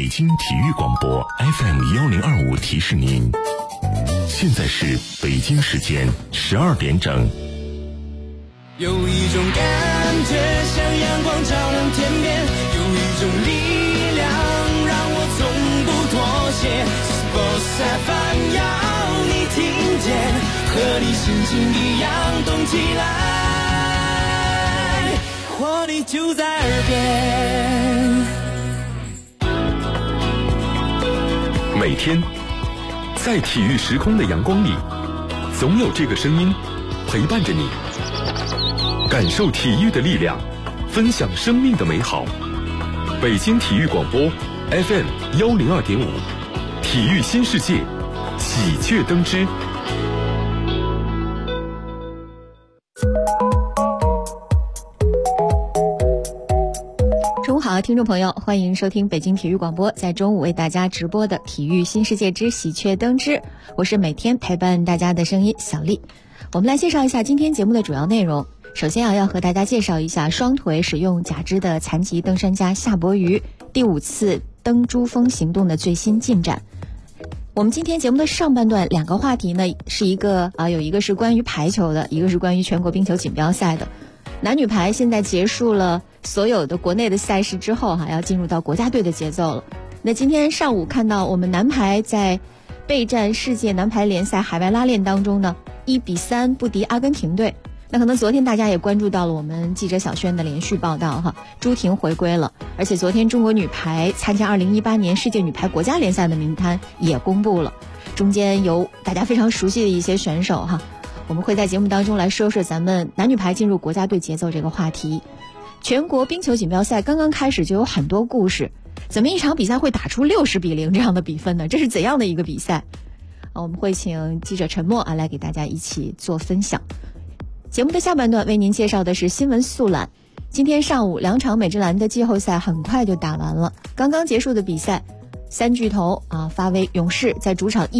北京体育广播 FM1025提示您，现在是北京时间12点整。 有一种感觉像阳光照亮天边，有一种力量让我从不妥协。Sports FM 要你听见，和你心情一样动起来，活力就在耳边。 每天在体育时空的阳光里，总有这个声音陪伴着你，感受体育的力量，分享生命的美好。北京体育广播 FM102.5，体育新世界，喜鹊登枝。 中午好，听众朋友，欢迎收听北京体育广播在中午为大家直播的体育新世界之喜鹊登枝，我是每天陪伴大家的声音小丽。我们来介绍一下今天节目的主要内容。首先要和大家介绍一下双腿使用假肢的残疾登山家夏伯渝第5次登珠峰行动的最新进展。我们今天节目的上半段2个话题呢，是有一个是关于排球的，一个是关于全国冰球锦标赛的。男女排现在结束了所有的国内的赛事之后要进入到国家队的节奏了。那今天上午看到我们男排在备战世界男排联赛海外拉练当中呢，1-3不敌阿根廷队。那可能昨天大家也关注到了我们记者小轩的连续报道朱婷回归了，而且昨天中国女排参加2018年世界女排国家联赛的名单也公布了，中间有大家非常熟悉的一些选手我们会在节目当中来说说咱们男女排进入国家队节奏这个话题。全国冰球锦标赛刚刚开始就有很多故事，怎么一场比赛会打出60-0这样的比分呢？这是怎样的一个比赛？我们会请记者陈默来给大家一起做分享。节目的下半段为您介绍的是新闻速览。今天上午2场美职篮的季后赛很快就打完了，刚刚结束的比赛3巨头发威，勇士在主场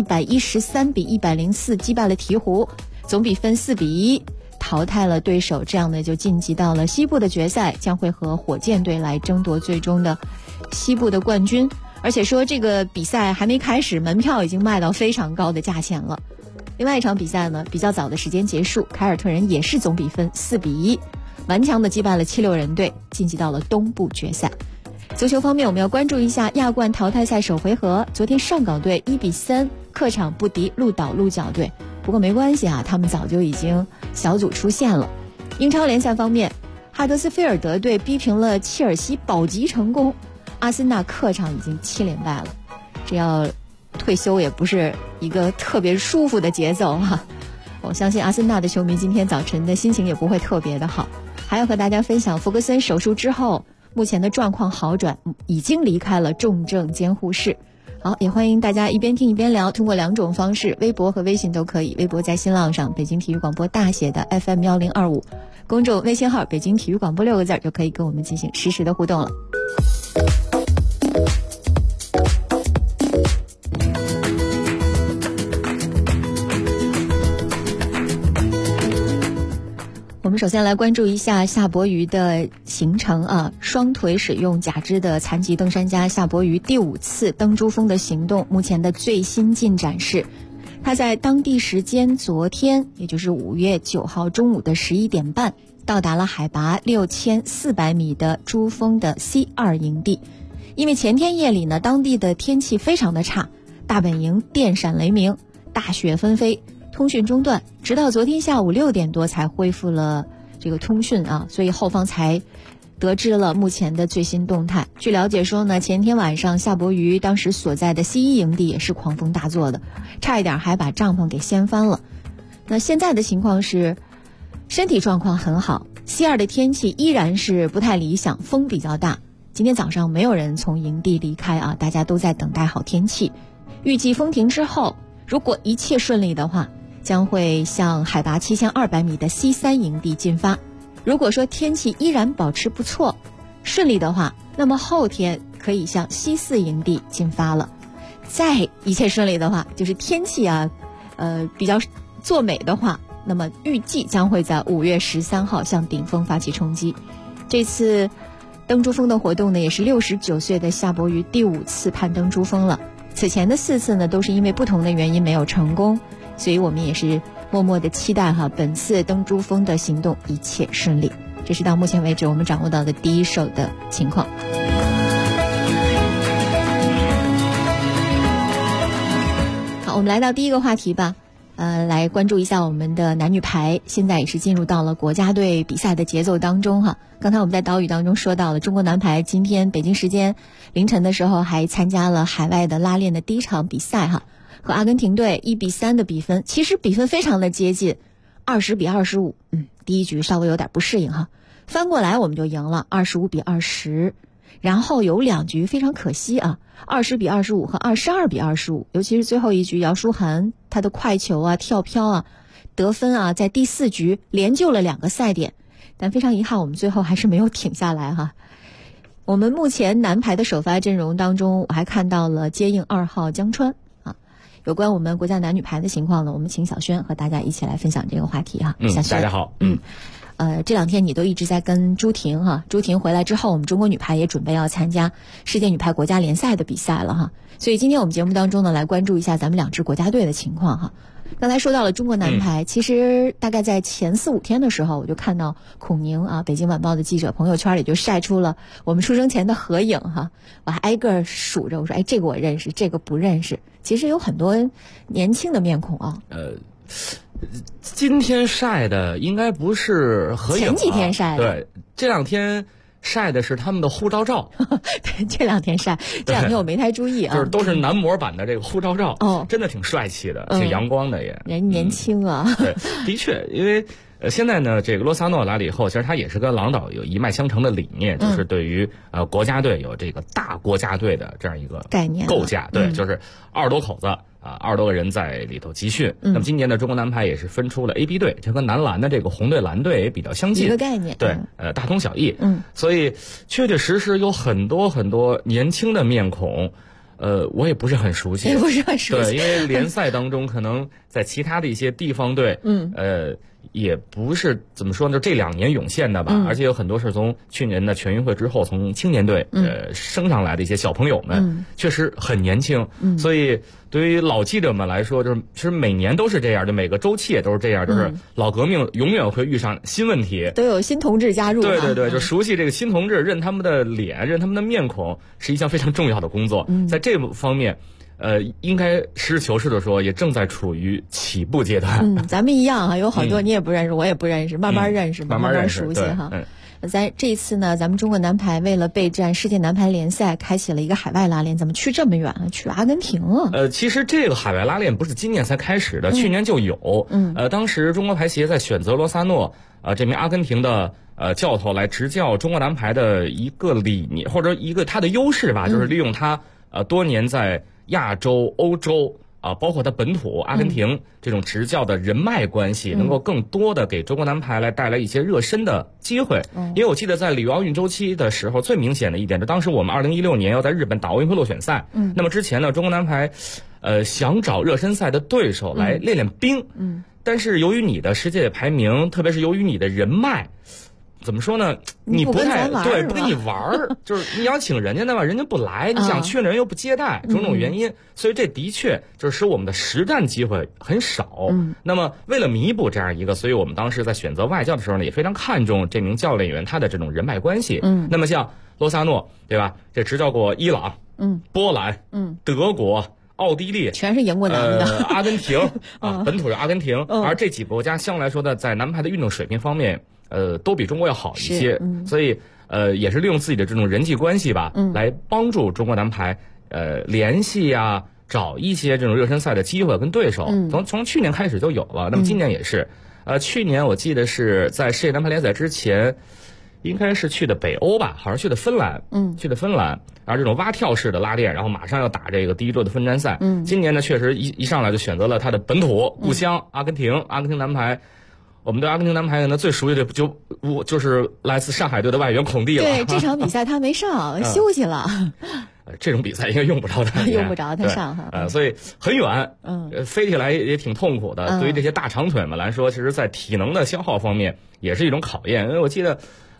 113-104击败了鹈鹕，总比分4-1淘汰了对手，这样呢就晋级到了西部的决赛，将会和火箭队来争夺最终的西部的冠军。而且说这个比赛还没开始，门票已经卖到非常高的价钱了。另外一场比赛呢，比较早的时间结束，凯尔特人也是总比分4-1顽强的击败了76人队，晋级到了东部决赛。足球方面，我们要关注一下亚冠淘汰赛首回合，昨天上港队1-3客场不敌鹿岛鹿角队，不过没关系他们早就已经小组出线了。英超联赛方面，哈德斯菲尔德队逼平了切尔西，保级成功。阿森纳客场已经7连败了，这要退休也不是一个特别舒服的节奏我相信阿森纳的球迷今天早晨的心情也不会特别的好。还要和大家分享弗格森手术之后目前的状况好转，已经离开了重症监护室。好，也欢迎大家一边听一边聊，通过2种方式，微博和微信都可以。微博在新浪上北京体育广播大写的 FM1025， 公众微信号北京体育广播6个字就可以跟我们进行实时的互动了。我们首先来关注一下夏伯渝的行程双腿使用假肢的残疾登山家夏伯渝第5次登珠峰的行动，目前的最新进展是，他在当地时间昨天，也就是5月9号中午的11点半，到达了海拔6400米的珠峰的 C2 营地。因为前天夜里呢，当地的天气非常的差，大本营电闪雷鸣，大雪纷飞，通讯中断，直到昨天下午6点多才恢复了这个通讯所以后方才得知了目前的最新动态。据了解说呢，前天晚上夏伯渝当时所在的 C1 营地也是狂风大作的，差一点还把帐篷给掀翻了。那现在的情况是身体状况很好， C2 的天气依然是不太理想，风比较大。今天早上没有人从营地离开大家都在等待好天气。预计风停之后，如果一切顺利的话，将会向海拔7200米的 C3 营地进发。如果说天气依然保持不错，顺利的话，那么后天可以向 C4 营地进发了。再一切顺利的话，就是天气比较作美的话，那么预计将会在5月13号向顶峰发起冲击。这次登珠峰的活动呢，也是69岁的夏伯渝第5次攀登珠峰了。此前的4次呢，都是因为不同的原因没有成功，所以我们也是默默的期待本次登珠峰的行动一切顺利。这是到目前为止我们掌握到的第一手的情况。好，我们来到第一个话题吧。来关注一下我们的男女排，现在也是进入到了国家队比赛的节奏当中哈。刚才我们在岛屿当中说到了，中国男排今天北京时间凌晨的时候还参加了海外的拉练的第一场比赛哈，和阿根廷队1-3的比分，其实比分非常的接近，20-25。第一局稍微有点不适应哈，翻过来我们就赢了25-20。然后有2局非常可惜啊，20-25和22-25，尤其是最后一局姚舒涵他的快球啊、跳飘啊、得分啊，在第4局连救了2个赛点，但非常遗憾，我们最后还是没有挺下来哈。我们目前男排的首发阵容当中，我还看到了接应2号江川啊。有关我们国家男女排的情况呢，我们请小轩和大家一起来分享这个话题哈。小轩， 大家好。 这2天你都一直在跟朱婷哈，朱婷回来之后，我们中国女排也准备要参加世界女排国家联赛的比赛了哈。所以今天我们节目当中呢，来关注一下咱们2支国家队的情况哈。刚才说到了中国男排，其实大概在前4-5天的时候，我就看到孔宁啊，北京晚报的记者朋友圈里就晒出了我们出生前的合影哈，我还挨个数着，我说这个我认识，这个不认识。其实有很多年轻的面孔啊。 今天晒的应该不是合影， 前几天晒的。 对，这2天晒的是他们的护照照。 对，这2天晒，这2天我没太注意啊。 就是都是男模版的这个护照照，真的挺帅气的，挺阳光的也。 人年轻啊。 对，的确，因为现在呢，这个罗萨诺来了以后，其实他也是跟郎导有一脉相承的理念，就是对于国家队有这个大国家队的这样一个概念构架。对，就是20多口子。20多个人在里头集训。那么今年的中国男排也是分出了 A、B 队，就跟男篮的这个红队、蓝队也比较相近， 一个概念。 对，大同小异。所以确确实实有很多很多年轻的面孔。我也不是很熟悉，对，因为联赛当中可能在其他的一些地方队，也不是怎么说呢，就这2年涌现的吧，而且有很多是从去年的全运会之后从青年队升上来的一些小朋友们，确实很年轻，所以对于老记者们来说，就是其实每年都是这样，就每个周期也都是这样，就是老革命永远会遇上新问题， 都有新同志加入。 对对对，就熟悉这个新同志，认他们的脸，认他们的面孔，是一项非常重要的工作。在这方面，应该实事求是的说，也正在处于起步阶段。 咱们一样啊，有好多你也不认识，我也不认识，慢慢认识，慢慢熟悉哈。咱这一次呢，咱们中国男排为了备战世界男排联赛，开启了一个海外拉练。怎么去这么远啊？去阿根廷啊？ 其实这个海外拉练不是今年才开始的，去年就有。当时中国排协在选择罗萨诺这名阿根廷的教头来执教中国男排的一个理念，或者一个他的优势吧，就是利用他多年在亚洲、欧洲包括他本土阿根廷这种执教的人脉关系，能够更多的给中国男排来带来一些热身的机会。因为我记得在里约奥运周期的时候，最明显的一点，就当时我们2016年要在日本打奥运会落选赛，那么之前呢，中国男排想找热身赛的对手来练练兵，但是由于你的世界排名，特别是由于你的人脉，怎么说呢？你不太对，不跟你玩儿，就是你要请人家的话，人家不来，你想去的人又不接待，种种原因，所以这的确就是使我们的实战机会很少。那么为了弥补这样一个，所以我们当时在选择外教的时候呢，也非常看重这名教练员他的这种人脉关系。那么像罗萨诺，对吧？这执教过伊朗、波兰、德国、奥地利， 全是赢过男的。 阿根廷本土是阿根廷，而这几个国家相对来说呢，在男排的运动水平方面，都比中国要好一些，所以也是利用自己的这种人际关系吧，来帮助中国男排联系啊，找一些这种热身赛的机会跟对手。从去年开始就有了，那么今年也是。去年我记得是在世界男排联赛之前，应该是去的北欧吧，好像去的芬兰，去的芬兰，然后这种蛙跳式的拉练，然后马上要打这个第一周的分站赛。今年呢，确实一上来就选择了他的本土故乡阿根廷男排。我们对阿根廷男排呢最熟悉的就是来自上海队的外援孔蒂了。 对，这场比赛他没上，休息了。 这种比赛应该用不着他， 用不着他上哈。 所以很远，飞起来也挺痛苦的。对于这些大长腿们来说，其实在体能的消耗方面也是一种考验。因为我记得，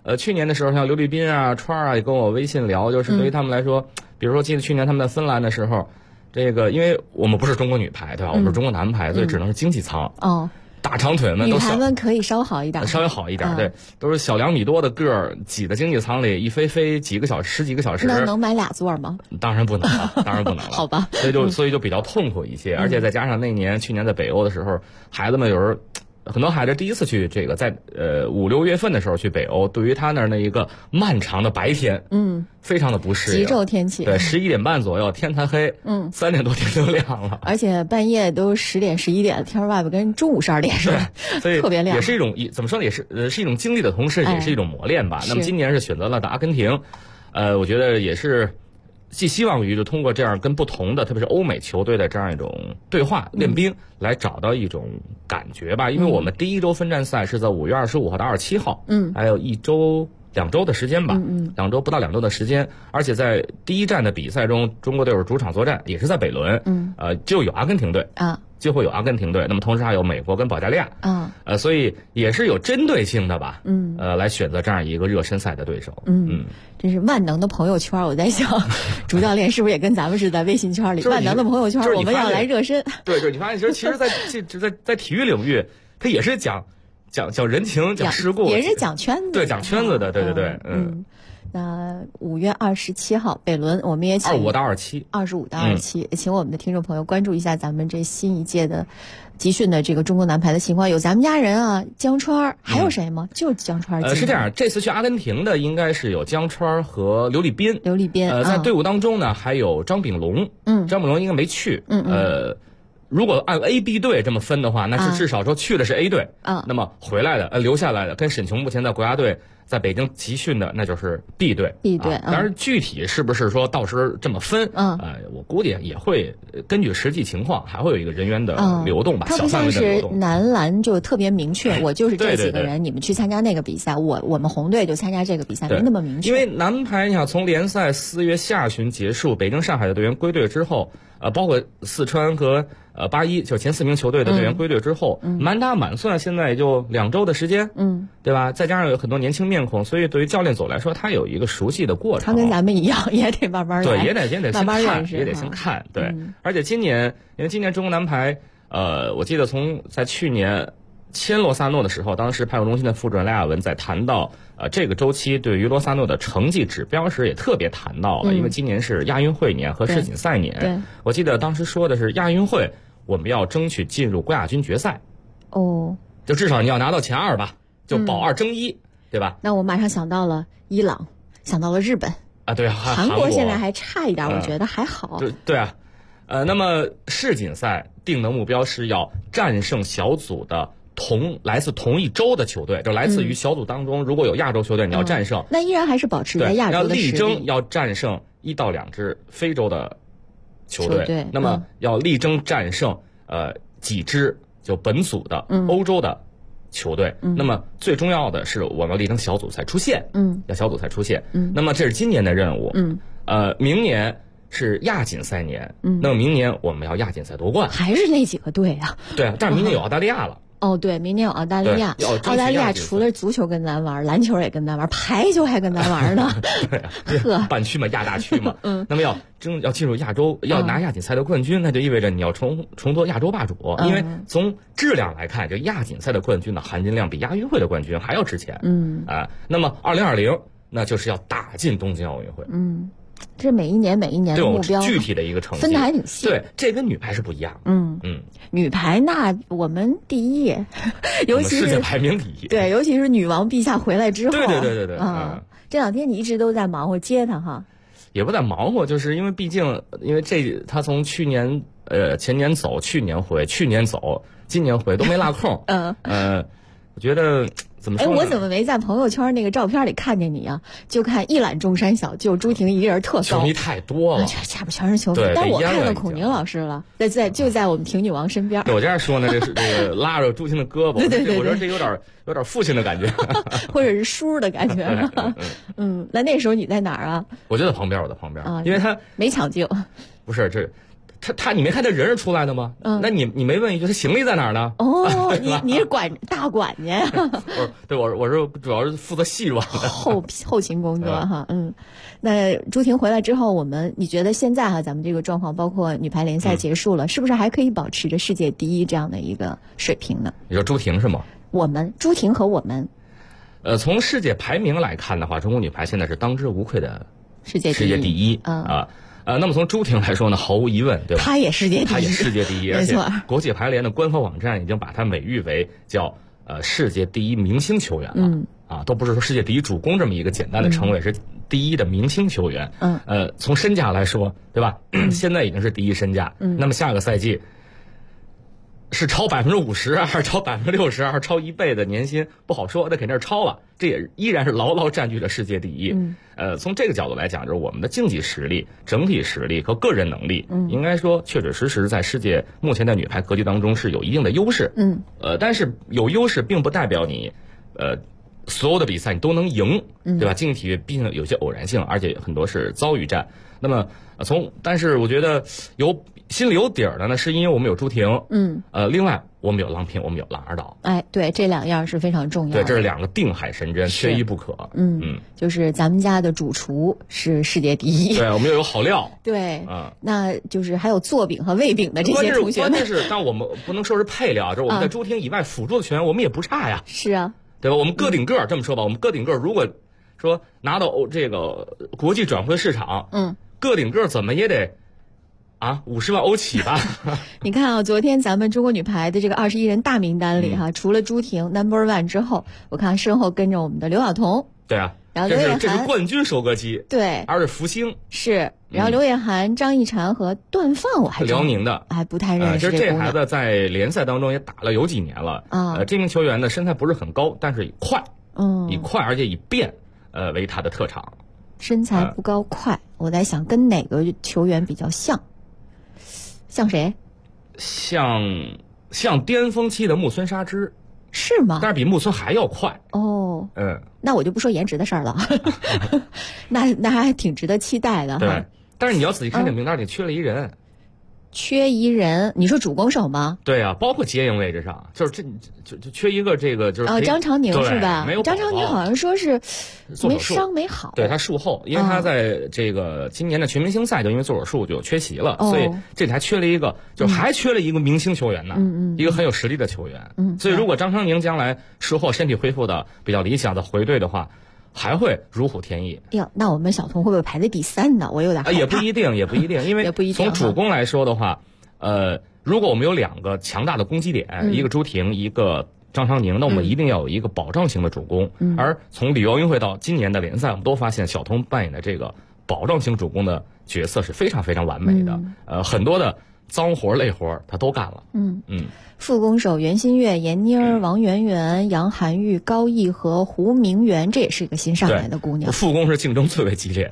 去年的时候，像刘立斌啊、川啊也跟我微信聊，就是对于他们来说，比如说记得去年他们在芬兰的时候，这个因为我们不是中国女排对吧？我们是中国男排，所以只能是经济舱。 哦。 大长腿们女都排们可以稍好一点， 稍微好一点，对，都是小2米多的个儿，挤在经济舱里，一飞几个小时，10几个小时。 那能买2座吗？ 当然不能了，当然不能了。 好吧， 所以就比较痛苦一些，而且再加上去年在北欧的时候，孩子们有时候。很多孩子第一次去这个，在5、6月份的时候去北欧，对于他那儿那一个漫长的白天，非常的不适应。 极昼天气， 对，11点半左右天才黑，3点多天就亮了， 而且半夜都10点、11点，天外边跟中午12点似的， 所以特别亮。 也是一种怎么说呢？也是是一种经历的同时，也是一种磨练吧。那么今年是选择了阿根廷，我觉得也是。寄希望于就通过这样跟不同的，特别是欧美球队的这样一种对话练兵，来找到一种感觉吧。因为我们第一周分站赛是在5月25号到27号，还有2周的时间吧，2周不到2周的时间。而且在第一站的比赛中，中国队是主场作战，也是在北仑，就有阿根廷队啊。就会有阿根廷队，那么同时还有美国跟保加利亚，所以也是有针对性的吧，来选择这样一个热身赛的对手， 这是万能的朋友圈，我在想，主教练是不是也跟咱们是在微信圈里，万能的朋友圈，我们要来热身。 对，就是你发现，其实在体育领域，它也是讲人情、讲世故， 也是讲圈子， 对，讲圈子的，对， 那5月27号北仑，我们也请 25到27， 请我们的听众朋友关注一下咱们这新一届的集训的这个中国男排的情况。有咱们家人啊，江川，还有谁吗？就江川。 是这样，这次去阿根廷的应该是有江川和刘立斌。在队伍当中呢，还有张炳龙。张炳龙应该没去。如果按 A、B 队这么分的话，那是至少说去的是 A 队。那么回来的留下来的，跟沈琼目前在国家队在北京集训的，那就是 B 队。当然具体是不是说到时候这么分？我估计也会根据实际情况，还会有一个人员的流动吧，小范围的流动。 它不像是男篮就特别明确，我就是这几个人，你们去参加那个比赛，我们红队就参加这个比赛，没那么明确。 因为男排你想从联赛4月下旬结束，北京、上海的队员归队之后，包括四川和81就是前4名球队的队员归队之后，满打满算现在也就2周的时间，对吧？再加上有很多年轻面孔，所以对于教练组来说，他有一个熟悉的过程。 他跟咱们一样，也得慢慢来， 对，也得慢慢认识， 也得先看，对。而且因为今年中国男排，我记得在去年签罗萨诺的时候，当时排球中心的副主任赖亚文在谈到这个周期对于罗萨诺的成绩指标时，也特别谈到了，因为今年是亚运会年和世锦赛年。我记得当时说的是亚运会我们要争取进入国亚军决赛，就至少你要拿到前2吧，就保2争1，对吧？ 那我马上想到了伊朗，想到了日本啊，对， 韩国现在还差一点，我觉得还好。 对啊，那么世锦赛定的目标是要战胜小组的来自同一州的球队，就来自于小组当中，如果有亚洲球队，你要战胜， 那依然还是保持在亚洲的实力， 要力争要战胜1到2支非洲的球队，那么要力争战胜几支就本组的欧洲的球队，那么最重要的是我们要力争小组赛出线，要小组赛出线，那么这是今年的任务，明年是亚锦赛年，那么明年我们要亚锦赛夺冠， 还是那几个队啊？ 对啊，但是明年有澳大利亚了。 对，明年有澳大利亚。澳大利亚除了足球跟咱玩，篮球也跟咱玩，排球还跟咱玩呢。 对，半区嘛，亚大区嘛。那么要进入亚洲，要拿亚锦赛的冠军，那就意味着你要重夺亚洲霸主。因为从质量来看，这亚锦赛的冠军的含金量比亚运会的冠军还要值钱。那么2020那就是要打进东京奥运会。 这每一年的目标， 具体的一个成绩分的还挺细。 对，这跟女排是不一样。 女排那我们第一，尤其是世界排名第一。 对，尤其是女王陛下回来之后。 对。 这2天你一直都在忙活接她哈。 也不在忙活，就是因为毕竟，他从去年前年走，去年回，去年走，今年回都没落空。我觉得。怎么说？ 我怎么没在朋友圈那个照片里看见你啊？就看一览众山小，就朱婷一个人特高， 球迷太多了， 下边全是球迷。但我看到孔宁老师了，就在我们婷女王身边。 我这样说呢，这个拉着朱婷的胳膊， 对， 我说这有点父亲的感觉， 或者是叔的感觉。那时候你在哪儿啊？ 我就在旁边，因为他没抢镜。 不是这。 你没看他人是出来的吗？那你没问一句他行李在哪儿呢？ 哦，你是大管家呀？ 我是主要是负责细软的后勤工作哈。那朱婷回来之后，你觉得现在咱们这个状况，包括女排联赛结束了，是不是还可以保持着世界第一这样的一个水平呢？ 你说朱婷是吗？ 朱婷和我们。 从世界排名来看的话，中国女排现在是当之无愧的世界第一那么从朱婷来说呢，毫无疑问，对吧？ 她也世界第一，而且国际排联的官方网站已经把她美誉为叫世界第一明星球员了。都不是说世界第一主攻这么一个简单的称谓，是第一的明星球员。从身价来说，对吧？现在已经是第一身价。那么下个赛季是超50%还是超60%还是超1倍的年薪不好说，那肯定是超了，这也依然是牢牢占据着世界第一。从这个角度来讲，就是我们的竞技实力、整体实力和个人能力，应该说确确实实在世界目前的女排格局当中是有一定的优势。但是有优势并不代表你所有的比赛你都能赢，对吧？竞技体育毕竟有些偶然性，而且很多是遭遇战。那么但是我觉得心里有底儿的呢，是因为我们有朱婷，另外我们有郎平，我们有郎尔岛。 对，这两样是非常重要的。 对，这是两个定海神针，缺一不可。 就是咱们家的主厨是世界第一， 对，我们又有好料。 对，那就是还有做饼和喂饼的这些同学们。 关键是，但我们不能说是配料，就是我们在朱婷以外辅助的球员，我们也不差呀。 是啊， 对吧？我们个顶个这么说吧，我们个顶个如果说拿到这个国际转会市场，个顶个怎么也得50万欧起吧。 你看昨天咱们中国女排的这个21人大名单里除了朱婷 No.1 之后，我看身后跟着我们的刘晓彤。 对啊， 然后刘琰涵这是冠军收割机。 对， 而是福星是。然后刘琰涵、张艺婵和段放，我还辽宁的， 还不太认识。 就是这孩子在联赛当中也打了有几年了。这名球员的身材不是很高，但是以快，而且以变为他的特长。 身材不高，快。我在想跟哪个球员比较像？像谁？ 像巅峰期的木村沙织。 是吗？ 但是比木村还要快。 那我就不说颜值的事儿了。那还挺值得期待的。 对，但是你要仔细看这名单里缺了一人。 缺一人，你说主攻手吗？ 对啊，包括接应位置上，就是就缺一个这个就是张常宁是吧？ 没有张常宁好像说是没伤没好。 对，他术后，因为他在这个今年的全明星赛就因为做手术就缺席了，所以这里还缺了一个，就还缺了一个明星球员呢，一个很有实力的球员。所以如果张常宁将来术后身体恢复的比较理想的回队的话，还会如虎添翼。 那我们小童会不会排在第3呢？我有点害怕。 也不一定，因为从主攻来说的话，如果我们有2个强大的攻击点，一个朱婷，一个张常宁，那我们一定要有一个保障型的主攻。而从里约奥运会到今年的联赛，我们都发现小童扮演的这个保障型主攻的角色是非常非常完美的。很多的脏活累活他都干了。 副攻手袁心玥、闫妮儿、王媛媛、杨涵玉、高艺和胡明媛，这也是一个新上来的姑娘。 副攻是竞争最为激烈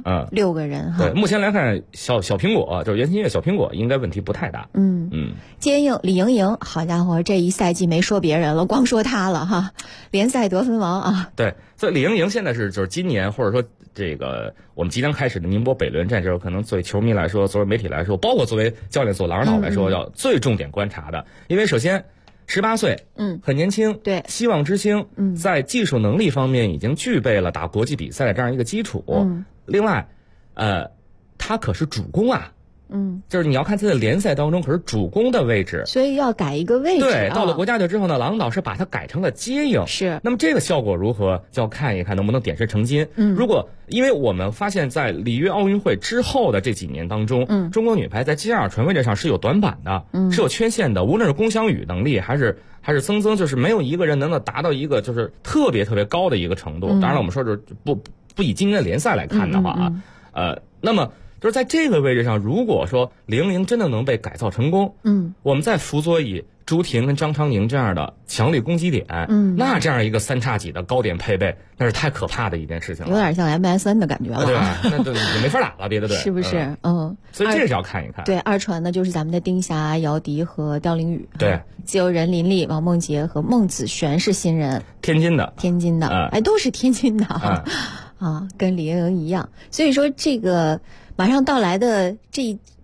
6个人哈。 对，目前来看，小苹果就是袁心玥，小苹果应该问题不太大。 接应李盈莹，好家伙，这一赛季没说别人了，光说她了哈，联赛得分王啊。 对，所以李盈莹现在就是今年或者说这个我们即将开始的宁波北仑战，就是可能作为球迷来说，作为媒体来说，包括作为教练组郎尔岛来说，要最重点观察的。因为首先18岁，很年轻， 对， 希望之星，在技术能力方面已经具备了打国际比赛的这样一个基础。另外，他可是主攻啊。就是你要看他在联赛当中可是主攻的位置， 所以要改一个位置。 对，到了国家队之后呢，郎导是把它改成了接应。 是， 那么这个效果如何，就要看一看能不能点石成金。如果因为我们发现，在里约奥运会之后的这几年当中，中国女排在接二传位置上是有短板的，是有缺陷的。无论是龚翔宇能力，还是曾，就是没有一个人能够达到一个就是特别特别高的一个程度。当然了，我们说是不以今年的联赛来看的话那么。就是在这个位置上，如果说李盈莹真的能被改造成功，我们再辅佐以朱婷跟张常宁这样的强力攻击点，那这样一个3叉戟的高点配备，那是太可怕的一件事情了， 有点像 MSN 的感觉了， 对吧？那就没法打了，别的队是不是？ 所以这是要看一看。 对，二传呢就是咱们的丁霞、姚迪和刁玲宇， 对， 自由人林丽、王梦洁和孟子璇是新人， 天津的， 都是天津的跟李盈莹一样，所以说这个。马上到来的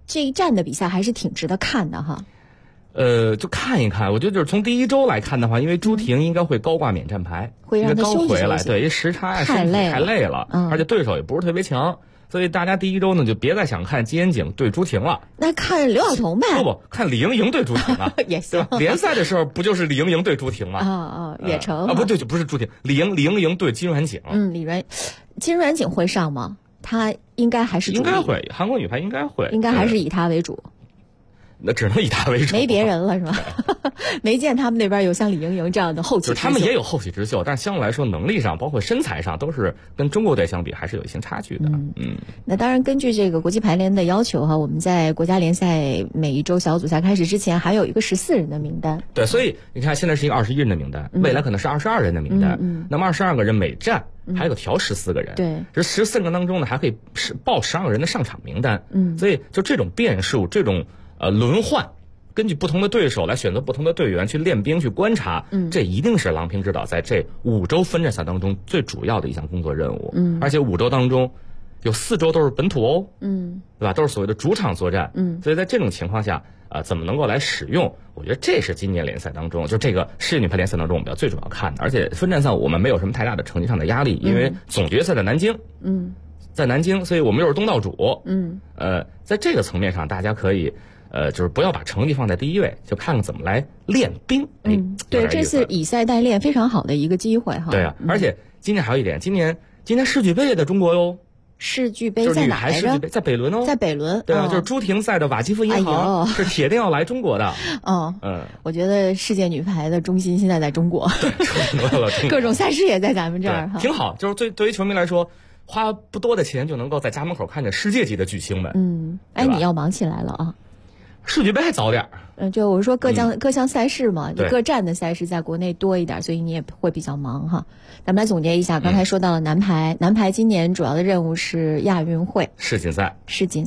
这一站的比赛还是挺值得看的哈。 就看一看，我觉得就是从第一周来看的话，因为朱婷应该会高挂免战牌， 会让她休息回来， 休息对，因为时差太累了，而且对手也不是特别强，所以大家第一周呢就别再想看金妍景对朱婷了， 那看刘晓彤呗， 不看李盈莹对朱婷啊， 也行， 对吧？联赛的时候不就是李盈莹对朱婷吗？ 也成不对，就不是朱婷，李盈莹对金软景， 金软景会上吗？她应该还是主力， 应该会，韩国女排应该会， 应该还是以她为主。 那只能以他为主， 没别人了是吧？没见他们那边有像李盈莹这样的后起之秀， 就是他们也有后起之秀，但是相对来说能力上，包括身材上，都是跟中国队相比还是有一些差距的。 那当然，根据这个国际排联的要求哈，我们在国家联赛每一周小组赛开始之前，还有一个14人的名单。 对，所以你看，现在是一个21人的名单，未来可能是22人的名单。那么22个人每站还有调14个人， 对， 这14个当中呢，还可以报12个人的上场名单。所以就这种变数，这种轮换。根据不同的对手来选择不同的队员去练兵去观察，这一定是郎平指导在这5周分站赛当中最主要的一项工作任务。而且5周当中有4周都是本土哦，对吧？都是所谓的主场作战。所以在这种情况下，怎么能够来使用？我觉得这是今年联赛当中，就这个世界女排联赛当中我们要最主要看的。而且分站赛我们没有什么太大的成绩上的压力，因为总决赛在南京。在南京，所以我们又是东道主。在这个层面上，大家可以。就是不要把成绩放在第一位，就看看怎么来练兵。 对，这次以赛代练非常好的一个机会哈。 对啊，而且今年还有一点，今年世俱杯也在中国哟。 世俱杯在哪来着？ 在北仑哦。 在北仑。 对啊，就是朱婷赛的瓦基弗银行是铁定要来中国的。 我觉得世界女排的中心现在在中国，各种赛事也在咱们这儿哈， 挺好。就是对于球迷来说。花不多的钱就能够在家门口看见世界级的巨星们。 你要忙起来了啊！ 世俱杯还早点就我说各项赛事嘛，各站的赛事在国内多一点，所以你也会比较忙哈。咱们来总结一下，刚才说到了男排，男排今年主要的任务是亚运会、世锦赛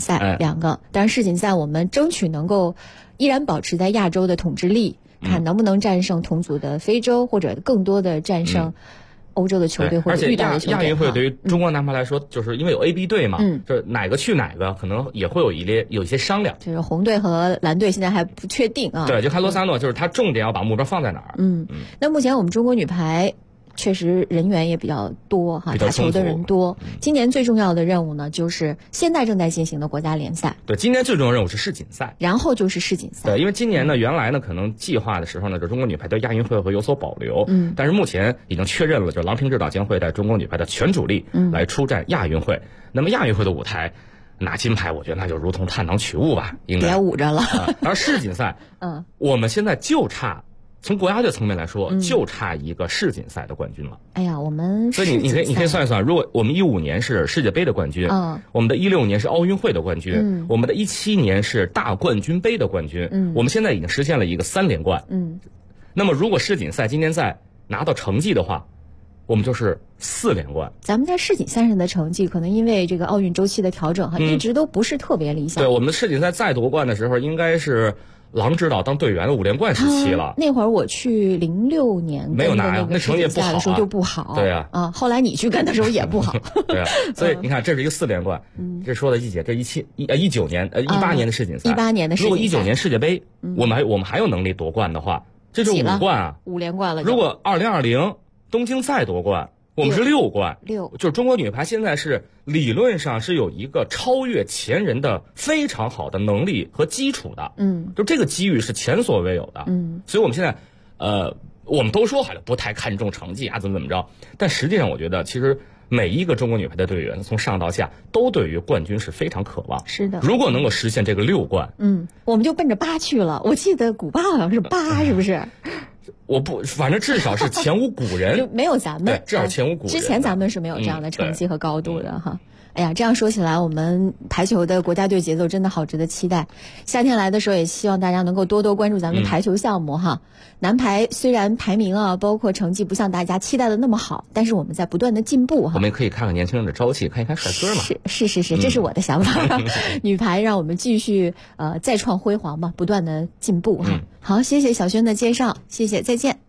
2个。但是世锦赛我们争取能够依然保持在亚洲的统治力，看能不能战胜同组的非洲，或者更多的战胜。欧洲的球队或者遇到的球队， 亚运会对于中国男排来说，就是因为有 A、B 队嘛，就是哪个去哪个，可能也会有一些商量。 就是红队和蓝队现在还不确定啊。 对，就看罗萨诺，就是他重点要把目标放在哪儿。 那目前我们中国女排确实人员也比较多哈，打球的人多。今年最重要的任务呢，就是现在正在进行的国家联赛。 对，今年最重要的任务是世锦赛， 然后就是世锦赛。 对，因为今年呢，原来呢可能计划的时候呢，就中国女排对亚运会会有所保留。但是目前已经确认了，就是郎平指导将会带中国女排的全主力来出战亚运会。那么亚运会的舞台拿金牌，我觉得那就如同探囊取物吧，应该别捂着了。 而世锦赛，我们现在就差。从国家队层面来说，就差一个世锦赛的冠军了。 哎呀，我们所以你可以算一算，如果我们15年是世界杯的冠军，我们的16年是奥运会的冠军，我们的17年是大冠军杯的冠军，我们现在已经实现了一个3连冠。那么如果世锦赛今年再拿到成绩的话，我们就是4连冠。 咱们在世锦赛上的成绩，可能因为这个奥运周期的调整哈，一直都不是特别理想。 对，我们的世锦赛再夺冠的时候，应该是。郎指导当队员的5连冠时期了。 那会儿我去06年没有拿呀，那成绩也不好的时候就不好。 对呀， 后来你去跟的时候也不好。 对呀，所以你看，这是一个4连冠。这说的一姐，这19年18年的世锦赛 ，18年的世锦赛。 如果19年世界杯，我们还有能力夺冠的话，这就5冠啊 ，5连冠了。 如果2020东京再夺冠。我们是6冠 ，6 就是中国女排现在是理论上是有一个超越前人的非常好的能力和基础的，就这个机遇是前所未有的，所以我们现在，我们都说好像不太看重成绩啊，怎么着，但实际上我觉得其实每一个中国女排的队员从上到下都对于冠军是非常渴望， 是的， 如果能够实现这个6冠， 我们就奔着8去了，我记得古巴好像是8，是不是？ 反正至少是前无古人， 就没有咱们， 对，至少前无古人。 之前咱们是没有这样的成绩和高度的哈。哎呀，这样说起来，我们排球的国家队节奏真的好值得期待。夏天来的时候，也希望大家能够多多关注咱们的排球项目哈。男排虽然排名啊，包括成绩不像大家期待的那么好，但是我们在不断的进步哈。 我们也可以看看年轻人的朝气，看一看帅哥嘛。 是，这是我的想法。女排让我们继续再创辉煌吧，不断的进步哈。好，谢谢小轩的介绍，谢谢，再见。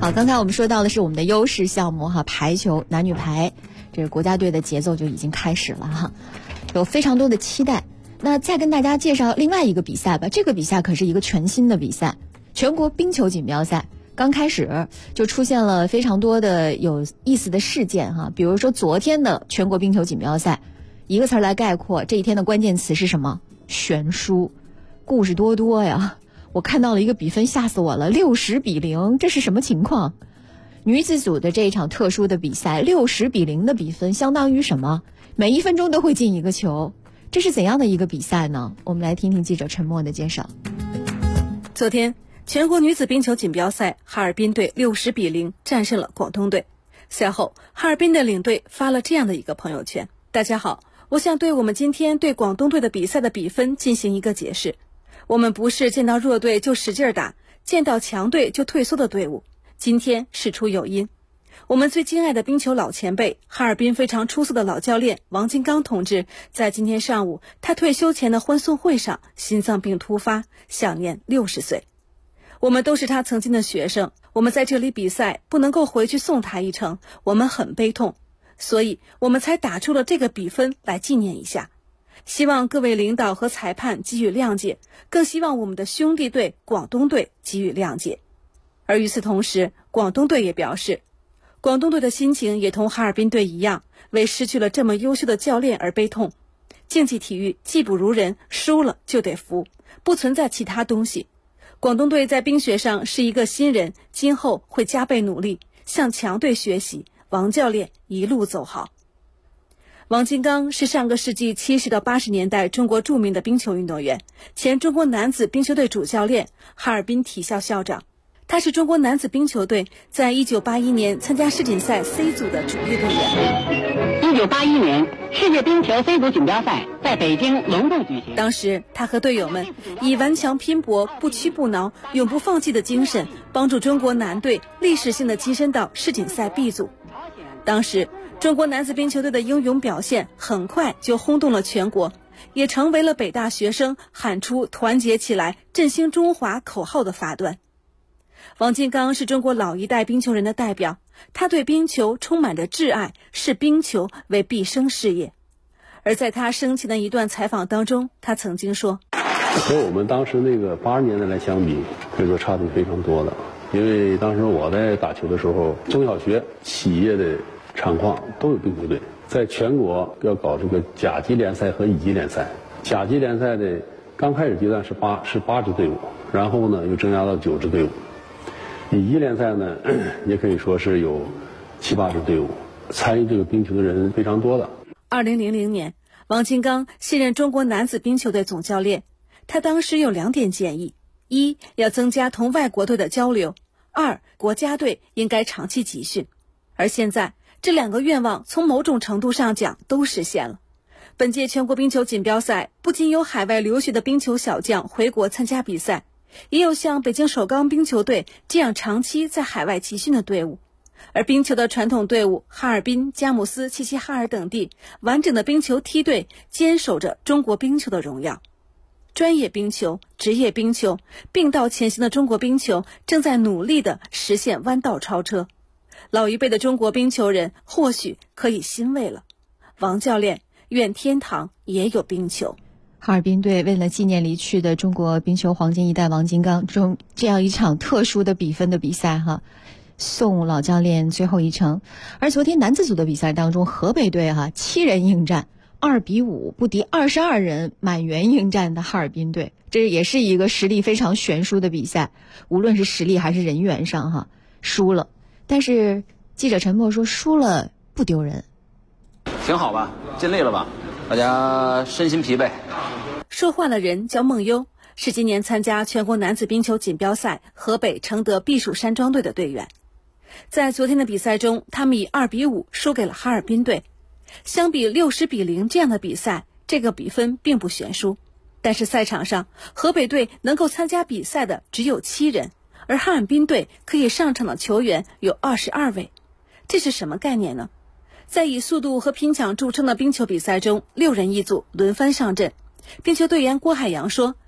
好，刚才我们说到的是我们的优势项目哈，排球男女排，这个国家队的节奏就已经开始了哈，有非常多的期待。那再跟大家介绍另外一个比赛吧，这个比赛可是一个全新的比赛，全国冰球锦标赛。刚开始就出现了非常多的有意思的事件哈，比如说昨天的全国冰球锦标赛，一个词来概括这一天的关键词是什么？悬殊，故事多多呀。我看到了一个比分，吓死我了，60-0，这是什么情况？女子组的这一场特殊的比赛，60-0的比分相当于什么？每1分钟都会进一个球，这是怎样的一个比赛呢？我们来听听记者陈默的介绍。 昨天全国女子冰球锦标赛，哈尔滨队60-0战胜了广东队。赛后，哈尔滨的领队发了这样的一个朋友圈：大家好，我想对我们今天对广东队的比赛的比分进行一个解释。我们不是见到弱队就使劲打，见到强队就退缩的队伍。今天事出有因，我们最敬爱的冰球老前辈，哈尔滨非常出色的老教练王金刚同志，在今天上午他退休前的欢送会上心脏病突发，享年60岁。我们都是他曾经的学生，我们在这里比赛不能够回去送他一程，我们很悲痛，所以我们才打出了这个比分来纪念一下。希望各位领导和裁判给予谅解，更希望我们的兄弟队广东队给予谅解。而与此同时，广东队也表示，广东队的心情也同哈尔滨队一样，为失去了这么优秀的教练而悲痛。竞技体育技不如人，输了就得服，不存在其他东西。广东队在冰雪上是一个新人，今后会加倍努力，向强队学习。王教练一路走好。王金刚是上个世纪70到80年代中国著名的冰球运动员，前中国男子冰球队主教练，哈尔滨体校校长。他是中国男子冰球队在1981年参加世锦赛 C 组的主力队员。 1981年世界冰球 C 组锦标赛在北京隆重举行。 当时他和队友们以顽强拼搏、不屈不挠、永不放弃的精神，帮助中国男队历史性的跻身到世锦赛 B 组。当时中国男子冰球队的英勇表现很快就轰动了全国，也成为了北大学生喊出团结起来振兴中华口号的发端。王金刚是中国老一代冰球人的代表，他对冰球充满着挚爱，视冰球为毕生事业。而在他生前的一段采访当中，他曾经说， 和我们当时那个80年代来相比，可以说差距非常多的。因为当时我在打球的时候，中小学企业的厂矿都有冰球队，在全国要搞这个甲级联赛和乙级联赛。甲级联赛的刚开始阶段是8支队伍，然后呢又增加到9支队伍。乙级联赛呢也可以说是有7-8支队伍，参与这个冰球的人非常多的。 2000年，王金刚卸任中国男子冰球队总教练，他当时有2点建议：一，要增加同外国队的交流；二，国家队应该长期集训。而现在这2个愿望从某种程度上讲都实现了。本届全国冰球锦标赛不仅有海外留学的冰球小将回国参加比赛，也有像北京首钢冰球队这样长期在海外集训的队伍。而冰球的传统队伍哈尔滨、佳木斯、齐齐哈尔等地完整的冰球梯队坚守着中国冰球的荣耀。专业冰球、职业冰球并道前行的中国冰球正在努力地实现弯道超车。老一辈的中国冰球人或许可以欣慰了。王教练，愿天堂也有冰球。 哈尔滨队为了纪念离去的中国冰球黄金一代王金刚，这样一场特殊的比分的比赛送老教练最后一程。而昨天男子组的比赛当中，河北队7人应战，2-5不敌22人满员应战的哈尔滨队，这也是一个实力非常悬殊的比赛，无论是实力还是人员上输了。但是记者陈默说，输了不丢人， 挺好吧，尽力了吧，大家身心疲惫。 说话的人叫孟优，是今年参加全国男子冰球锦标赛河北承德避暑山庄队的队员。在昨天的比赛中，他们以2-5输给了哈尔滨队。相比60-0这样的比赛，这个比分并不悬殊。但是赛场上，河北队能够参加比赛的只有7人，而哈尔滨队可以上场的球员有22位。这是什么概念呢？在以速度和拼抢著称的冰球比赛中，6人一组轮番上阵。冰球队员郭海洋说，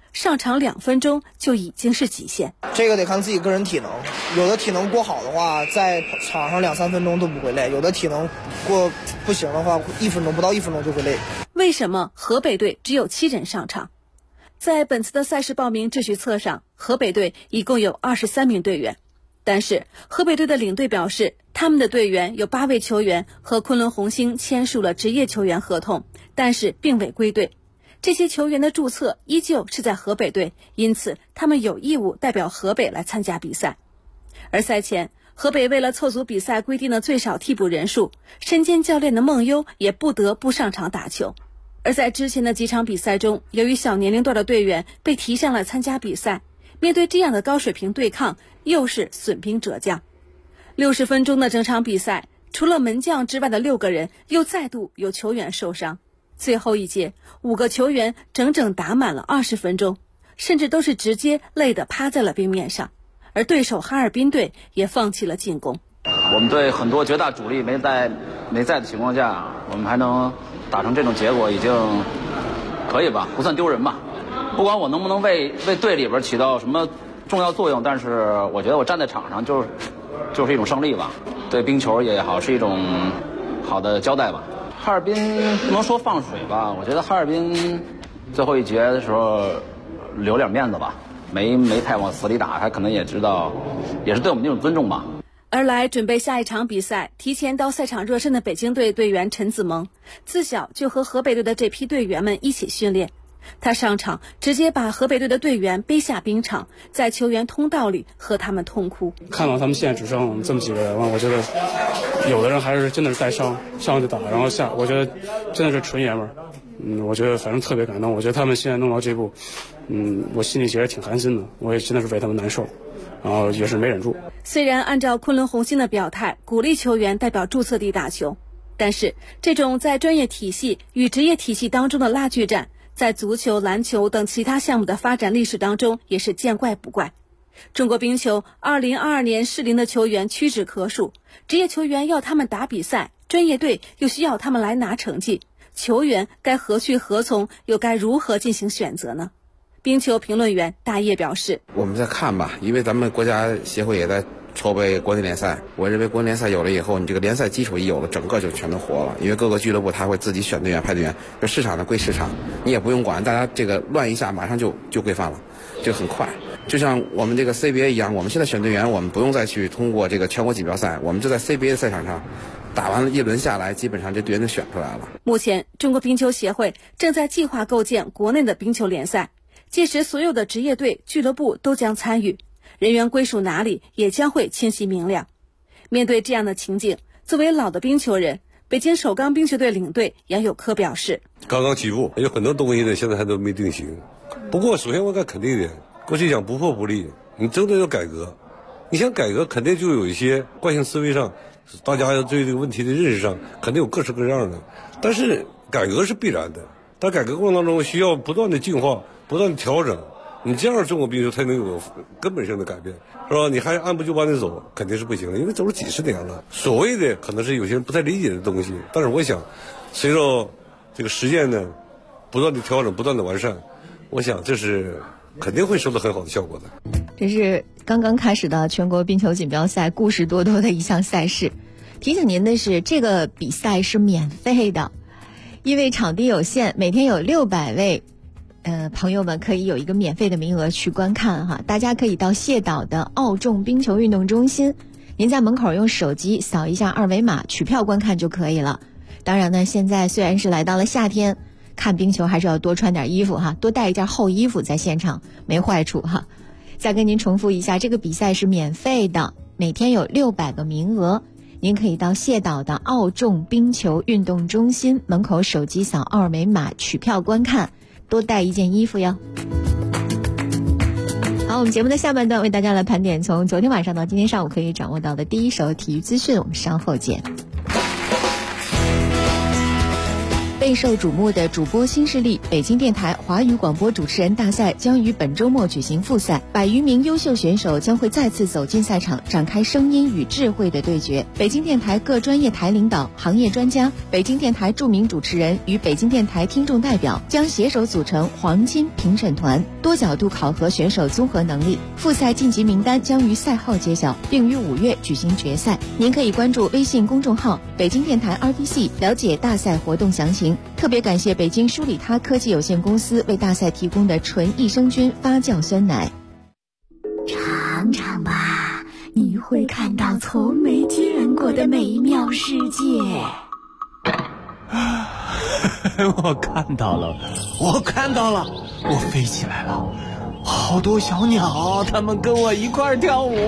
上场2分钟就已经是极限。 这个得看自己个人体能，有的体能过好的话，在场上2-3分钟都不会累；有的体能过不行的话，1分钟不到1分钟就会累。 为什么河北队只有7人上场？在本次的赛事报名秩序册上，河北队一共有23名队员，但是河北队的领队表示，他们的队员有8位球员和昆仑红星签署了职业球员合同，但是并未归队。这些球员的注册依旧是在河北队，因此他们有义务代表河北来参加比赛。而赛前，河北为了凑足比赛规定的最少替补人数，身兼教练的孟优也不得不上场打球。而在之前的几场比赛中，由于小年龄段的队员被提上来参加比赛，面对这样的高水平对抗，又是损兵折将。60分钟的整场比赛，除了门将之外的6个人又再度有球员受伤。最后一节，5个球员整整打满了20分钟，甚至都是直接累得趴在了冰面上。而对手哈尔滨队也放弃了进攻。 我们队很多绝大主力没在的情况下，我们还能打成这种结果，已经可以吧，不算丢人吧。不管我能不能为队里边起到什么重要作用，但是我觉得我站在场上就是一种胜利吧，对冰球也好是一种好的交代吧。哈尔滨不能说放水吧，我觉得哈尔滨最后一节的时候留点面子吧，没太往死里打，他可能也知道，也是对我们这种尊重吧。 而来准备下一场比赛，提前到赛场热身的北京队队员陈子萌，自小就和河北队的这批队员们一起训练。他上场直接把河北队的队员背下冰场，在球员通道里和他们痛哭。 看到他们现在只剩这么几个人了，我觉得有的人还是真的是带伤，上去打，然后下，我觉得真的是纯爷们儿。我觉得反正特别感动。我觉得他们现在弄到这步，我心里其实挺寒心的，我也真的是为他们难受，然后也是没忍住。 虽然按照昆仑红星的表态，鼓励球员代表注册地打球，但是这种在专业体系与职业体系当中的拉锯战，在足球、篮球等其他项目的发展历史当中也是见怪不怪。中国冰球2022年适龄的球员屈指可数，职业球员要他们打比赛，专业队又需要他们来拿成绩，球员该何去何从，又该如何进行选择呢？冰球评论员大叶表示， 我们再看吧，因为咱们国家协会也在筹备国内联赛，我认为国内联赛有了以后，你这个联赛基础一有了，整个就全都活了。因为各个俱乐部他会自己选队员、派队员，这市场的归市场，你也不用管，大家这个乱一下马上就规范了，这个很快。就像我们这个 CBA 一样，我们现在选队员，我们不用再去通过这个全国锦标赛，我们就在 CBA 的赛场上打完了一轮下来，基本上这队员就选出来了。 目前中国冰球协会正在计划构建国内的冰球联赛，届时所有的职业队、俱乐部都将参与，人员归属哪里也将会清晰明了。面对这样的情景，作为老的冰球人，北京首钢冰球队领队杨友科表示， 刚刚起步，有很多东西呢现在还都没定型。不过首先我敢肯定一点，过去讲不破不立，你真的要改革，你想改革肯定就有一些惯性思维上，大家对这个问题的认识上肯定有各式各样的，但是改革是必然的，但改革过程当中需要不断的进化，不断的调整，你这样中国冰球才能有根本性的改变，是吧？你还按部就班的走，肯定是不行的，因为走了几十年了。所谓的可能是有些人不太理解的东西，但是我想，随着这个实践呢，不断的调整，不断的完善，我想这是肯定会收到很好的效果的。 这是刚刚开始的全国冰球锦标赛，故事多多的一项赛事。提醒您的是，这个比赛是免费的，因为场地有限，每天有600位朋友们可以有一个免费的名额去观看哈。大家可以到谢岛的奥众冰球运动中心，您在门口用手机扫一下2维码取票观看就可以了。当然呢，现在虽然是来到了夏天，看冰球还是要多穿点衣服哈，多带一件厚衣服在现场没坏处哈。再跟您重复一下，这个比赛是免费的，每天有600个名额，您可以到谢岛的奥众冰球运动中心门口手机扫2维码取票观看，多带一件衣服哟。好，我们节目的下半段为大家来盘点从昨天晚上到今天上午可以掌握到的第一手体育资讯，我们稍后见。 备受瞩目的主播新势力北京电台华语广播主持人大赛将于本周末举行复赛，100余名优秀选手将会再次走进赛场，展开声音与智慧的对决。北京电台各专业台领导、行业专家、北京电台著名主持人与北京电台听众代表将携手组成黄金评审团，多角度考核选手综合能力。复赛晋级名单将于赛后揭晓，并于5月举行决赛。您可以关注微信公众号北京电台 RTC 了解大赛活动详情。特别感谢北京舒里他科技有限公司为大赛提供的纯益生菌发酵酸奶。 尝尝吧，你会看到从没见过的美妙世界。 我看到了，我飞起来了，好多小鸟，它们跟我一块跳舞。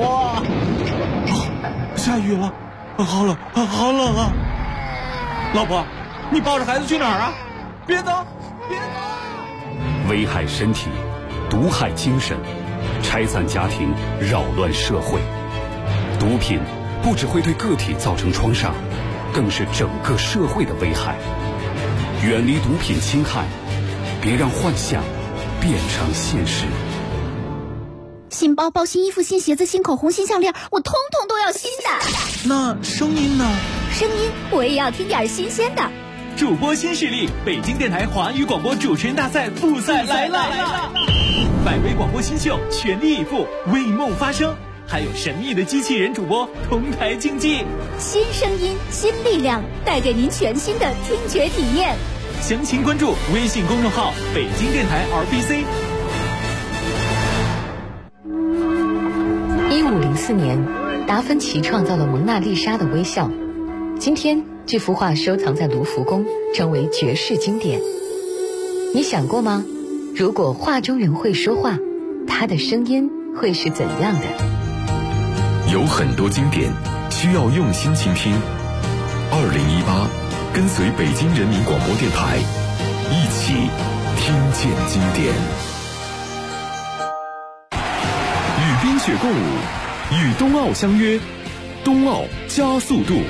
下雨了，好冷啊！老婆，你抱着孩子去哪儿啊？别走！ 危害身体，毒害精神，拆散家庭，扰乱社会。毒品不只会对个体造成创伤，更是整个社会的危害。远离毒品侵害，别让幻想变成现实。 新包包、新衣服、新鞋子、新口红、新项链，我通通都要新的。 那声音呢？ 声音我也要听点新鲜的。 主播新势力，北京电台华语广播主持人大赛复赛来了！100位广播新秀全力以赴，为梦发声，还有神秘的机器人主播同台竞技。 新声音，新力量，带给您全新的听觉体验。 详情关注微信公众号北京电台 RBC。 1504年，达芬奇创造了蒙娜丽莎的微笑。今天，这幅画收藏在卢浮宫，成为绝世经典。你想过吗？如果画中人会说话，他的声音会是怎样的？ 有很多经典需要用心倾听。2018，跟随北京人民广播电台，一起听见经典。与冰雪共舞，与冬奥相约，冬奥加速度。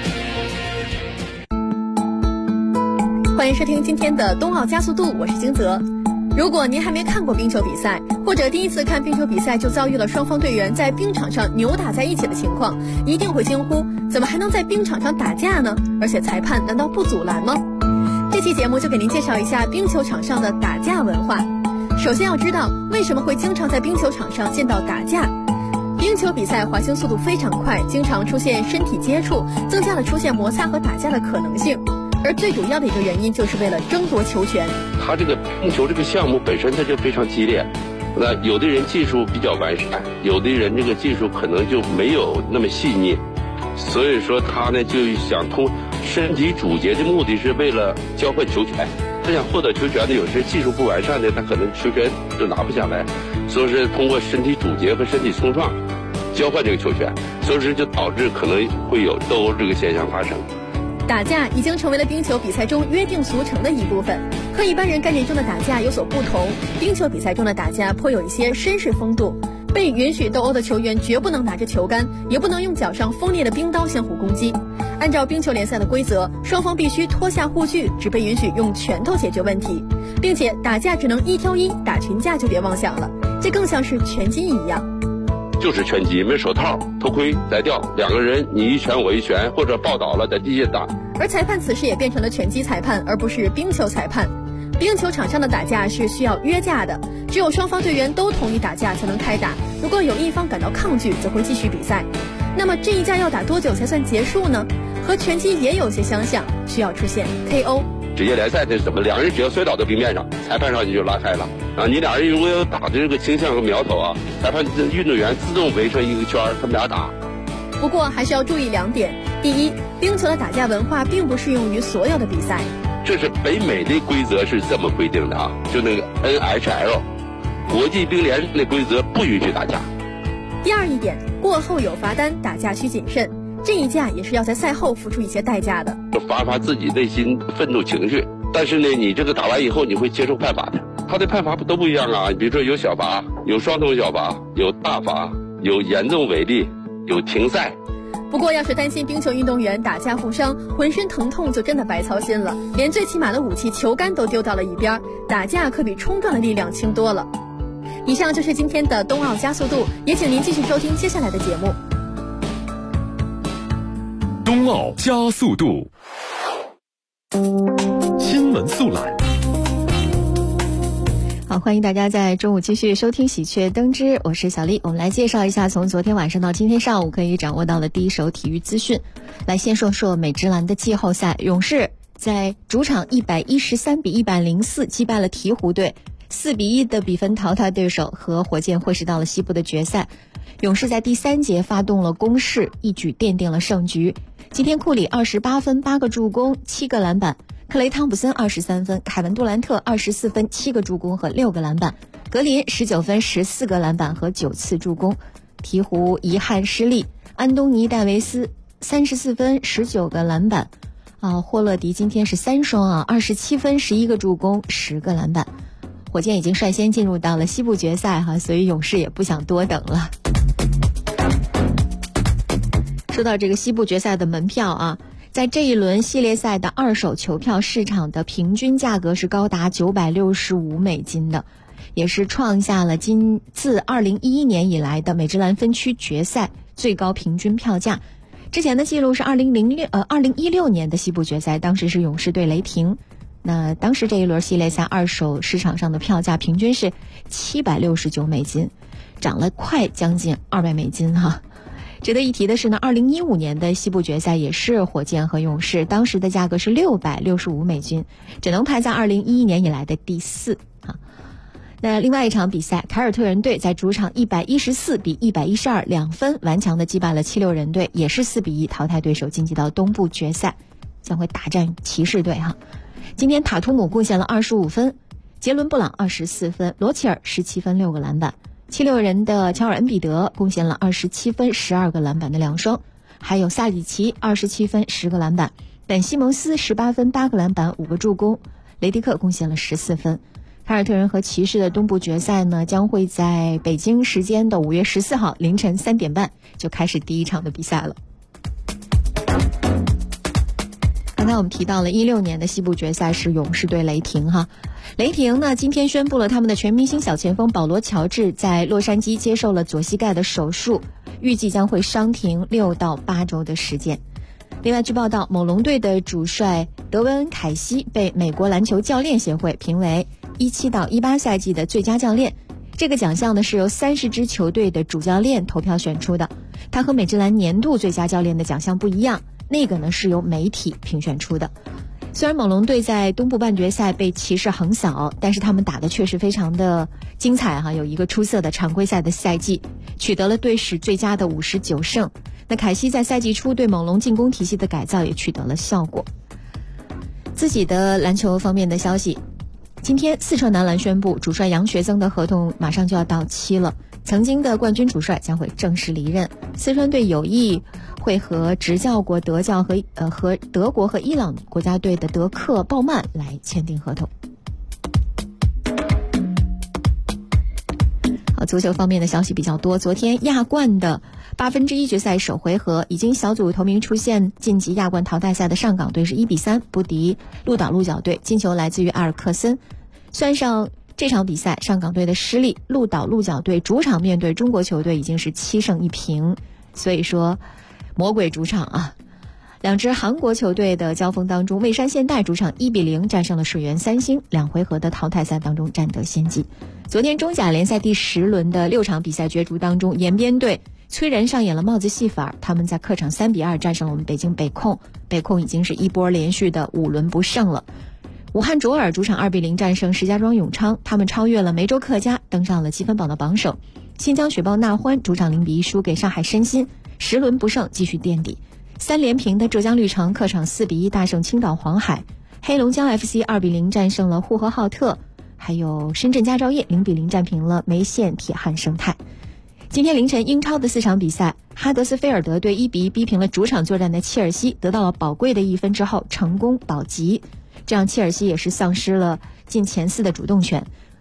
欢迎收听今天的冬奥加速度，我是金泽。如果您还没看过冰球比赛，或者第一次看冰球比赛就遭遇了双方队员在冰场上扭打在一起的情况，一定会惊呼：怎么还能在冰场上打架呢？而且裁判难道不阻拦吗？这期节目就给您介绍一下冰球场上的打架文化。首先要知道为什么会经常在冰球场上见到打架。冰球比赛滑行速度非常快，经常出现身体接触，增加了出现摩擦和打架的可能性。而最主要的一个原因就是为了争夺球权。 他这个冰球这个项目本身它就非常激烈，那有的人技术比较完善，有的人这个技术可能就没有那么细腻，所以说他呢就想通身体主节的目的是为了交换球权。他想获得球权的，有些技术不完善的，他可能球权就拿不下来，所以是通过身体主节和身体冲撞交换这个球权，所以说就导致可能会有斗殴这个现象发生。 打架已经成为了冰球比赛中约定俗成的一部分，和一般人概念中的打架有所不同。冰球比赛中的打架颇有一些绅士风度，被允许斗殴的球员绝不能拿着球杆，也不能用脚上锋利的冰刀相互攻击。按照冰球联赛的规则，双方必须脱下护具，只被允许用拳头解决问题，并且打架只能1挑1，打群架就别妄想了，这更像是拳击一样。 就是拳击，没手套、头盔摘掉，两个人你一拳我一拳，或者抱倒了在地下打。 而裁判此时也变成了拳击裁判，而不是冰球裁判。冰球场上的打架是需要约架的，只有双方队员都同意打架才能开打，如果有一方感到抗拒，则会继续比赛。那么这一架要打多久才算结束呢？和拳击也有些相像，需要出现 KO。 职业联赛这是怎么？两人只要摔倒到冰面上，裁判上去就拉开了啊！你俩人如果有打的这个倾向和苗头啊，裁判运动员自动围成一个圈，他们俩打。 不过还是要注意2点：第一，冰球的打架文化并不适用于所有的比赛。 这是北美的规则是这么规定的啊，就那个 NHL 国际冰联的规则不允许打架。 第二一点，过后有罚单，打架需谨慎。这一架也是要在赛后付出一些代价的， 发自己内心愤怒情绪。但是呢，你这个打完以后，你会接受判罚的。他的判罚都不一样啊，比如说有小罚，有双重小罚，有大罚，有严重违例，有停赛。 不过要是担心冰球运动员打架互伤，浑身疼痛就真的白操心了，连最起码的武器球杆都丢到了一边，打架可比冲撞的力量轻多了。以上就是今天的冬奥加速度，也请您继续收听接下来的节目。 冬奥加速度，新闻速览。 好，欢迎大家在中午继续收听喜鹊登枝，我是小丽。我们来介绍一下从昨天晚上到今天上午可以掌握到的第一手体育资讯。来先说说美职篮的季后赛，勇士在主场113比104击败了鹈鹕队，4比1的比分淘汰对手，和火箭会师到了西部的决赛。勇士在第3节发动了攻势，一举奠定了胜局。今天库里28分8个助攻7个篮板，克雷汤普森23分，凯文杜兰特24分7个助攻和6个篮板，格林19分14个篮板和9次助攻。鹈鹕遗憾失利，安东尼戴维斯34分19个篮板，霍勒迪今天是3双27分11个助攻10个篮板。火箭已经率先进入到了西部决赛所以勇士也不想多等了。说到这个西部决赛的门票在这一轮系列赛的二手球票市场的平均价格是高达$965的，也是创下了自2011年以来的美职篮分区决赛最高平均票价。之前的记录是2016年的西部决赛，当时是勇士对雷霆。那当时这一轮系列赛二手市场上的票价平均是$769，涨了快将近$200值得一提的是呢，2015年的西部决赛也是火箭和勇士，当时的价格是$665，只能排在2011年以来的第4。那另外一场比赛，凯尔特人队在主场114比112 2分顽强地击败了76人队，也是4比1淘汰对手，晋级到东部决赛，将会大战骑士队今天塔图姆贡献了25分，杰伦布朗24分，罗齐尔17分6个篮板。76人的乔尔恩比德贡献了27分12个篮板的2双，还有萨里奇27分10个篮板，本西蒙斯18分8个篮板5个助攻，雷迪克贡献了14分。凯尔特人和骑士的东部决赛呢，将会在北京时间的5月14号凌晨3点半就开始第一场的比赛了。刚才我们提到了16年的西部决赛是勇士对雷霆雷霆呢今天宣布了他们的全明星小前锋保罗乔治在洛杉矶接受了左膝盖的手术，预计将会伤停6到8周的时间。另外据报道，猛龙队的主帅德文恩凯西被美国篮球教练协会评为17到18赛季的最佳教练，这个奖项呢是由30支球队的主教练投票选出的，他和美职篮年度最佳教练的奖项不一样，那个呢是由媒体评选出的。虽然猛龙队在东部半决赛被骑士横扫，但是他们打得确实非常的精彩有一个出色的常规赛的赛季，取得了队史最佳的59胜。那凯西在赛季初对猛龙进攻体系的改造也取得了效果。自己的篮球方面的消息，今天四川男篮宣布主帅杨学增的合同马上就要到期了，曾经的冠军主帅将会正式离任。四川队有意会和执教过德教和德国和伊朗国家队的德克鲍曼来签订合同。足球方面的消息比较多，昨天亚冠的1/8决赛首回合，已经小组头名出现晋级亚冠淘汰赛的上港队是1比3不敌鹿岛鹿角队，进球来自于阿尔克森。算上这场比赛上港队的失利，鹿岛鹿角队主场面对中国球队已经是7胜1平，所以说魔鬼主场两支韩国球队的交锋当中，蔚山现代主场1比0战胜了水原三星，2回合的淘汰赛当中占得先机。昨天中甲联赛第10轮的6场比赛角逐当中，延边队崔仁上演了帽子戏法，他们在客场3比2战胜了我们北京北控，北控已经是一波连续的5轮不胜了。武汉卓尔主场2比0战胜石家庄永昌，他们超越了梅州客家，登上了积分榜的榜首。新疆雪豹纳欢主场0比1输给上海申鑫，10轮不胜继续垫底。3连平的浙江绿城客场4比1大胜青岛黄海，黑龙江 FC 2比0战胜了呼和浩特，还有深圳佳兆业0比0战平了梅县铁汉生态。今天凌晨英超的4场比赛，哈德斯菲尔德队1比1逼平了主场作战的切尔西，得到了宝贵的1分之后成功保级，这样切尔西也是丧失了进前4的主动权。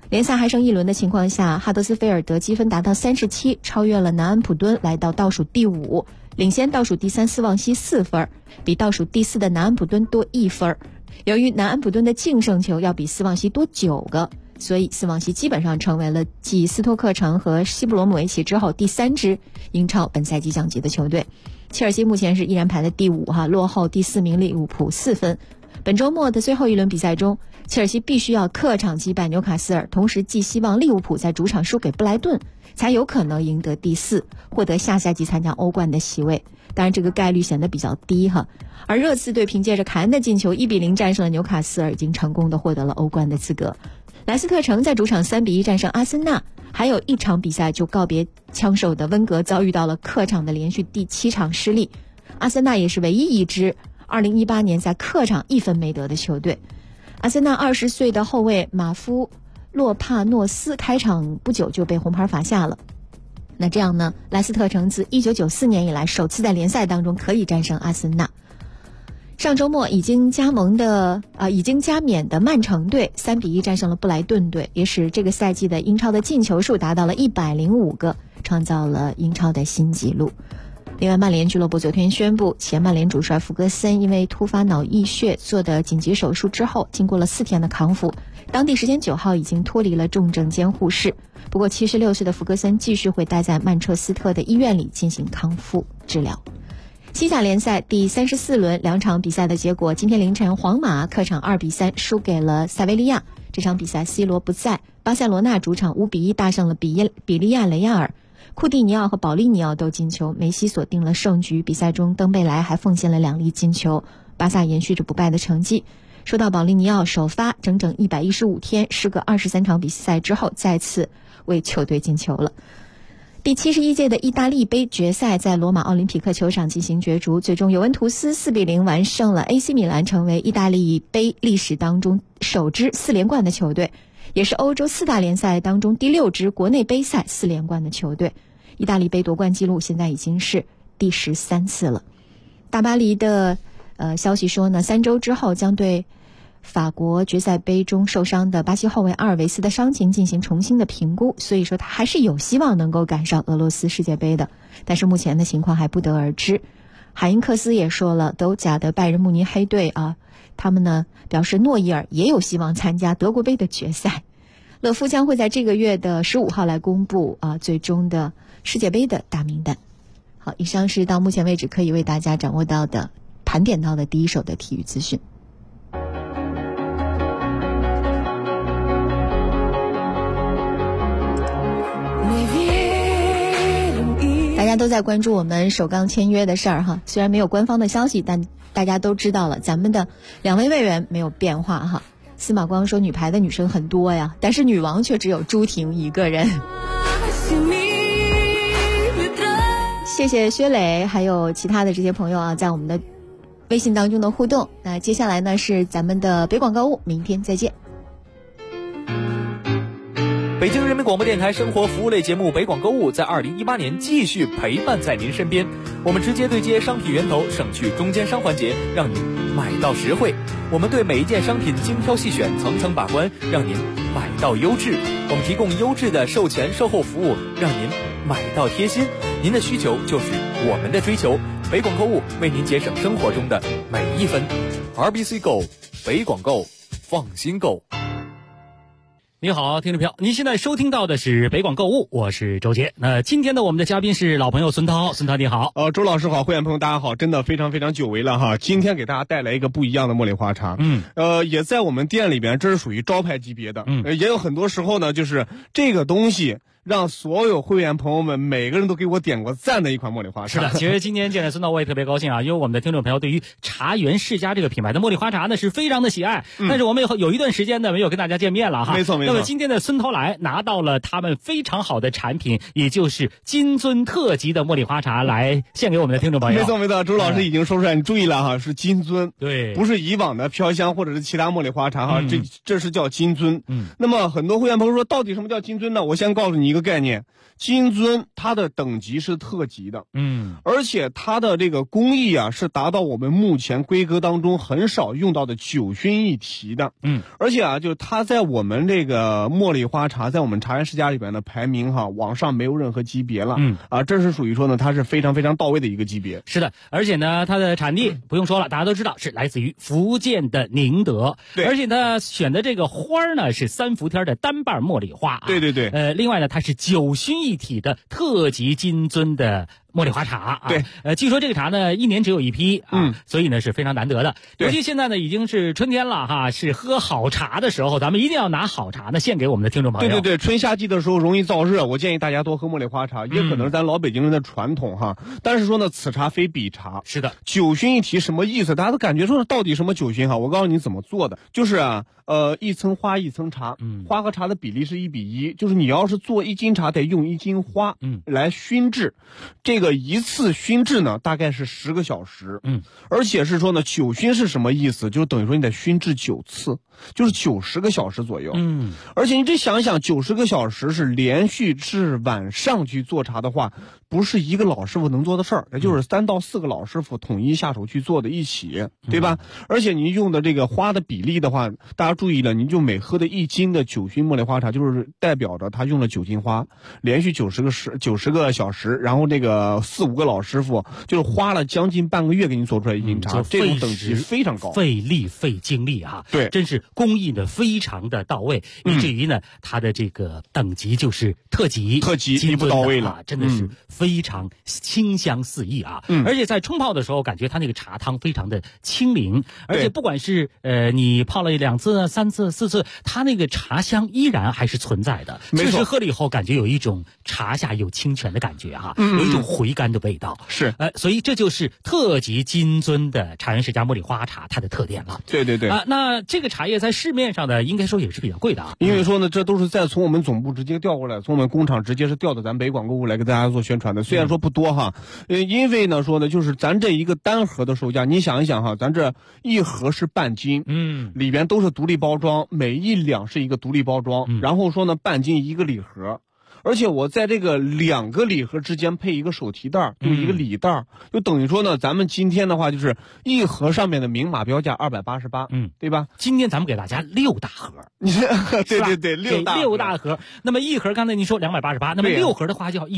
联赛还剩一轮的情况下，哈德斯菲尔德积分达到37，超越了南安普敦，来到倒数第5，领先倒数第3斯旺西4分，比倒数第4的南安普敦多1分。由于南安普敦的净胜球要比斯旺西多9个，所以斯旺西基本上成为了继斯托克城和西布罗姆维奇之后第3支英超本赛季降级的球队。切尔西目前是依然排在第5，落后第4名利物浦4分。本周末的最后一轮比赛中，切尔西必须要客场击败纽卡斯尔，同时寄希望利物浦在主场输给布莱顿，才有可能赢得第4，获得下赛季参加欧冠的席位。当然这个概率显得比较低哈。而热刺队凭借着凯恩的进球1-0战胜了纽卡斯尔，已经成功的获得了欧冠的资格。莱斯特城在主场3-1战胜阿森纳，还有一场比赛就告别枪手的温格遭遇到了客场的连续第7场失利。阿森纳也是唯一一支2018年在客场1分没得的球队。阿森纳20岁的后卫马夫洛帕诺斯开场不久就被红牌罚下了。那这样呢，莱斯特城自1994年以来首次在联赛当中可以战胜阿森纳。上周末已经加免的曼城队3-1战胜了布莱顿队，也使这个赛季的英超的进球数达到了105个，创造了英超的新纪录。另外，曼联俱乐部昨天宣布，前曼联主帅弗格森因为突发脑溢血做的紧急手术之后，经过了4天的康复，当地时间9号已经脱离了重症监护室。不过76岁的弗格森继续会待在曼彻斯特的医院里进行康复治疗。西甲联赛第34轮2场比赛的结果，今天凌晨皇马客场2-3输给了塞维利亚，这场比赛 C 罗不在，巴塞罗那主场5-1大胜了比利亚雷亚尔，库蒂尼奥和保利尼奥都进球，梅西锁定了胜局。比赛中登贝莱还奉献了2粒进球，巴萨延续着不败的成绩。说到保利尼奥，首发整整115天，时隔23场比赛之后再次为球队进球了。第71届的意大利杯决赛在罗马奥林匹克球场进行角逐，最终尤文图斯4-0完胜了 AC 米兰，成为意大利杯历史当中首支4连冠的球队，也是欧洲4大联赛当中第6支国内杯赛4连冠的球队。意大利杯夺冠纪录现在已经是第13次了。大巴黎的消息说呢，3周之后将对法国决赛杯中受伤的巴西后卫阿尔维斯的伤情进行重新的评估，所以说他还是有希望能够赶上俄罗斯世界杯的，但是目前的情况还不得而知。海因克斯也说了，德甲的拜仁慕尼黑队他们呢表示诺伊尔也有希望参加德国杯的决赛。勒夫将会在这个月的15号来公布最终的世界杯的大名单。好，以上是到目前为止可以为大家掌握到的盘点到的第一手的体育资讯。大家都在关注我们首钢签约的事儿哈，虽然没有官方的消息，但大家都知道了，咱们的2位卫员没有变化哈。司马光说女排的女生很多呀，但是女王却只有朱婷一个人。谢谢薛磊还有其他的这些朋友在我们的微信当中的互动。那接下来呢是咱们的北广购物，明天再见。 北京人民广播电台生活服务类节目北广购物在2018年继续陪伴在您身边，我们直接对接商品源头，省去中间商环节，让您买到实惠。我们对每一件商品精挑细选，层层把关，让您买到优质。我们提供优质的售前售后服务，让您买到贴心。您的需求就是我们的追求，北广购物为您节省生活中的每一分。RBC Go， 北广购，放心购。 你好，听众朋友，您现在收听到的是北广购物，我是周杰。那今天的我们的嘉宾是老朋友孙涛，孙涛你好。 周老师好，会员朋友大家好，真的非常非常久违了哈。今天给大家带来一个不一样的茉莉花茶，也在我们店里边，这是属于招牌级别的，也有很多时候呢，就是这个东西让所有会员朋友们每个人都给我点过赞的一款茉莉花茶。 是的，其实今天见了孙涛我也特别高兴啊，因为我们的听众朋友对于茶园世家这个品牌的茉莉花茶呢是非常的喜爱，但是我们有一段时间呢没有跟大家见面了哈。 没错没错。 那么今天的孙涛来拿到了他们非常好的产品，也就是金尊特级的茉莉花茶来献给我们的听众朋友。 没错没错，周老师已经说出来，你注意了哈，是金尊， 对， 不是以往的飘香或者是其他茉莉花茶哈，这是叫金尊。那么很多会员朋友说，到底什么叫金尊呢？我先告诉你一个概念，金樽它的等级是特级的，而且它的这个工艺啊是达到我们目前规格当中很少用到的9熏一提的，而且啊，就是它在我们这个茉莉花茶在我们茶园世家里边的排名哈，往上没有任何级别了，这是属于说呢，它是非常非常到位的一个级别。 是的，而且呢，它的产地不用说了，大家都知道是来自于福建的宁德，对，而且它选的这个花呢是3伏天的单瓣茉莉花， 对对对， 另外呢，它是9熏一体的特级金樽的茉莉花茶啊， 对， 据说这个茶呢1年只有1批啊，所以呢是非常难得的。尤其现在呢已经是春天了哈，是喝好茶的时候，咱们一定要拿好茶呢献给我们的听众朋友。 对对对，春夏季的时候容易燥热，我建议大家多喝茉莉花茶，也可能是咱老北京人的传统哈。但是说呢，此茶非彼茶。 是的 ，9熏一提什么意思？大家都感觉说到底什么9熏哈？我告诉你怎么做的，就是啊，一层花一层茶，花和茶的比例是1比1，就是你要是做1斤茶得用1斤花，来熏制。这个一次熏制呢，大概是10个小时，而且是说呢，9熏是什么意思？就等于说你得熏制9次，就是90个小时左右，而且你这想一想，90个小时是连续至晚上去做茶的话，不是一个老师傅能做的事儿，也就是3到4个老师傅统一下手去做的一起，对吧？而且您用的这个花的比例的话，大家注意了，您就每喝的1斤的9熏茉莉花茶，就是代表着他用了9斤花，连续90个小时，然后这个4、5个老师傅就是花了将近半个月给你做出来1斤茶，这种等级非常高， 费力费精力啊， 对， 真是工艺呢非常的到位，以至于呢它的这个等级就是特级一步到位了， 真的是非常清香四溢啊，而且在冲泡的时候，感觉它那个茶汤非常的清灵，而且不管是你泡了2次、3次、4次，它那个茶香依然还是存在的，确实喝了以后感觉有一种茶下有清泉的感觉哈，有一种回甘的味道， 是所以这就是特级金樽的茶园世家茉莉花茶它的特点了。 对对对那这个茶叶在市面上的应该说也是比较贵的啊， 因为说呢，这都是在从我们总部直接调过来，从我们工厂直接是调到咱北广购物来给大家做宣传的。虽然说不多哈，因为呢说呢，就是咱这一个单盒的售价，你想一想哈，咱这一盒是半斤，里边都是独立包装，每1两是一个独立包装，然后说呢半斤1个礼盒。而且我在这个2个礼盒之间配一个手提袋，就一个礼袋，就等于说呢，咱们今天的话就是一盒上面的明码标价288，对吧？ 今天咱们给大家6大盒， 你这对对对 ，6大盒。那么一盒刚才您说288，那么6盒的话就要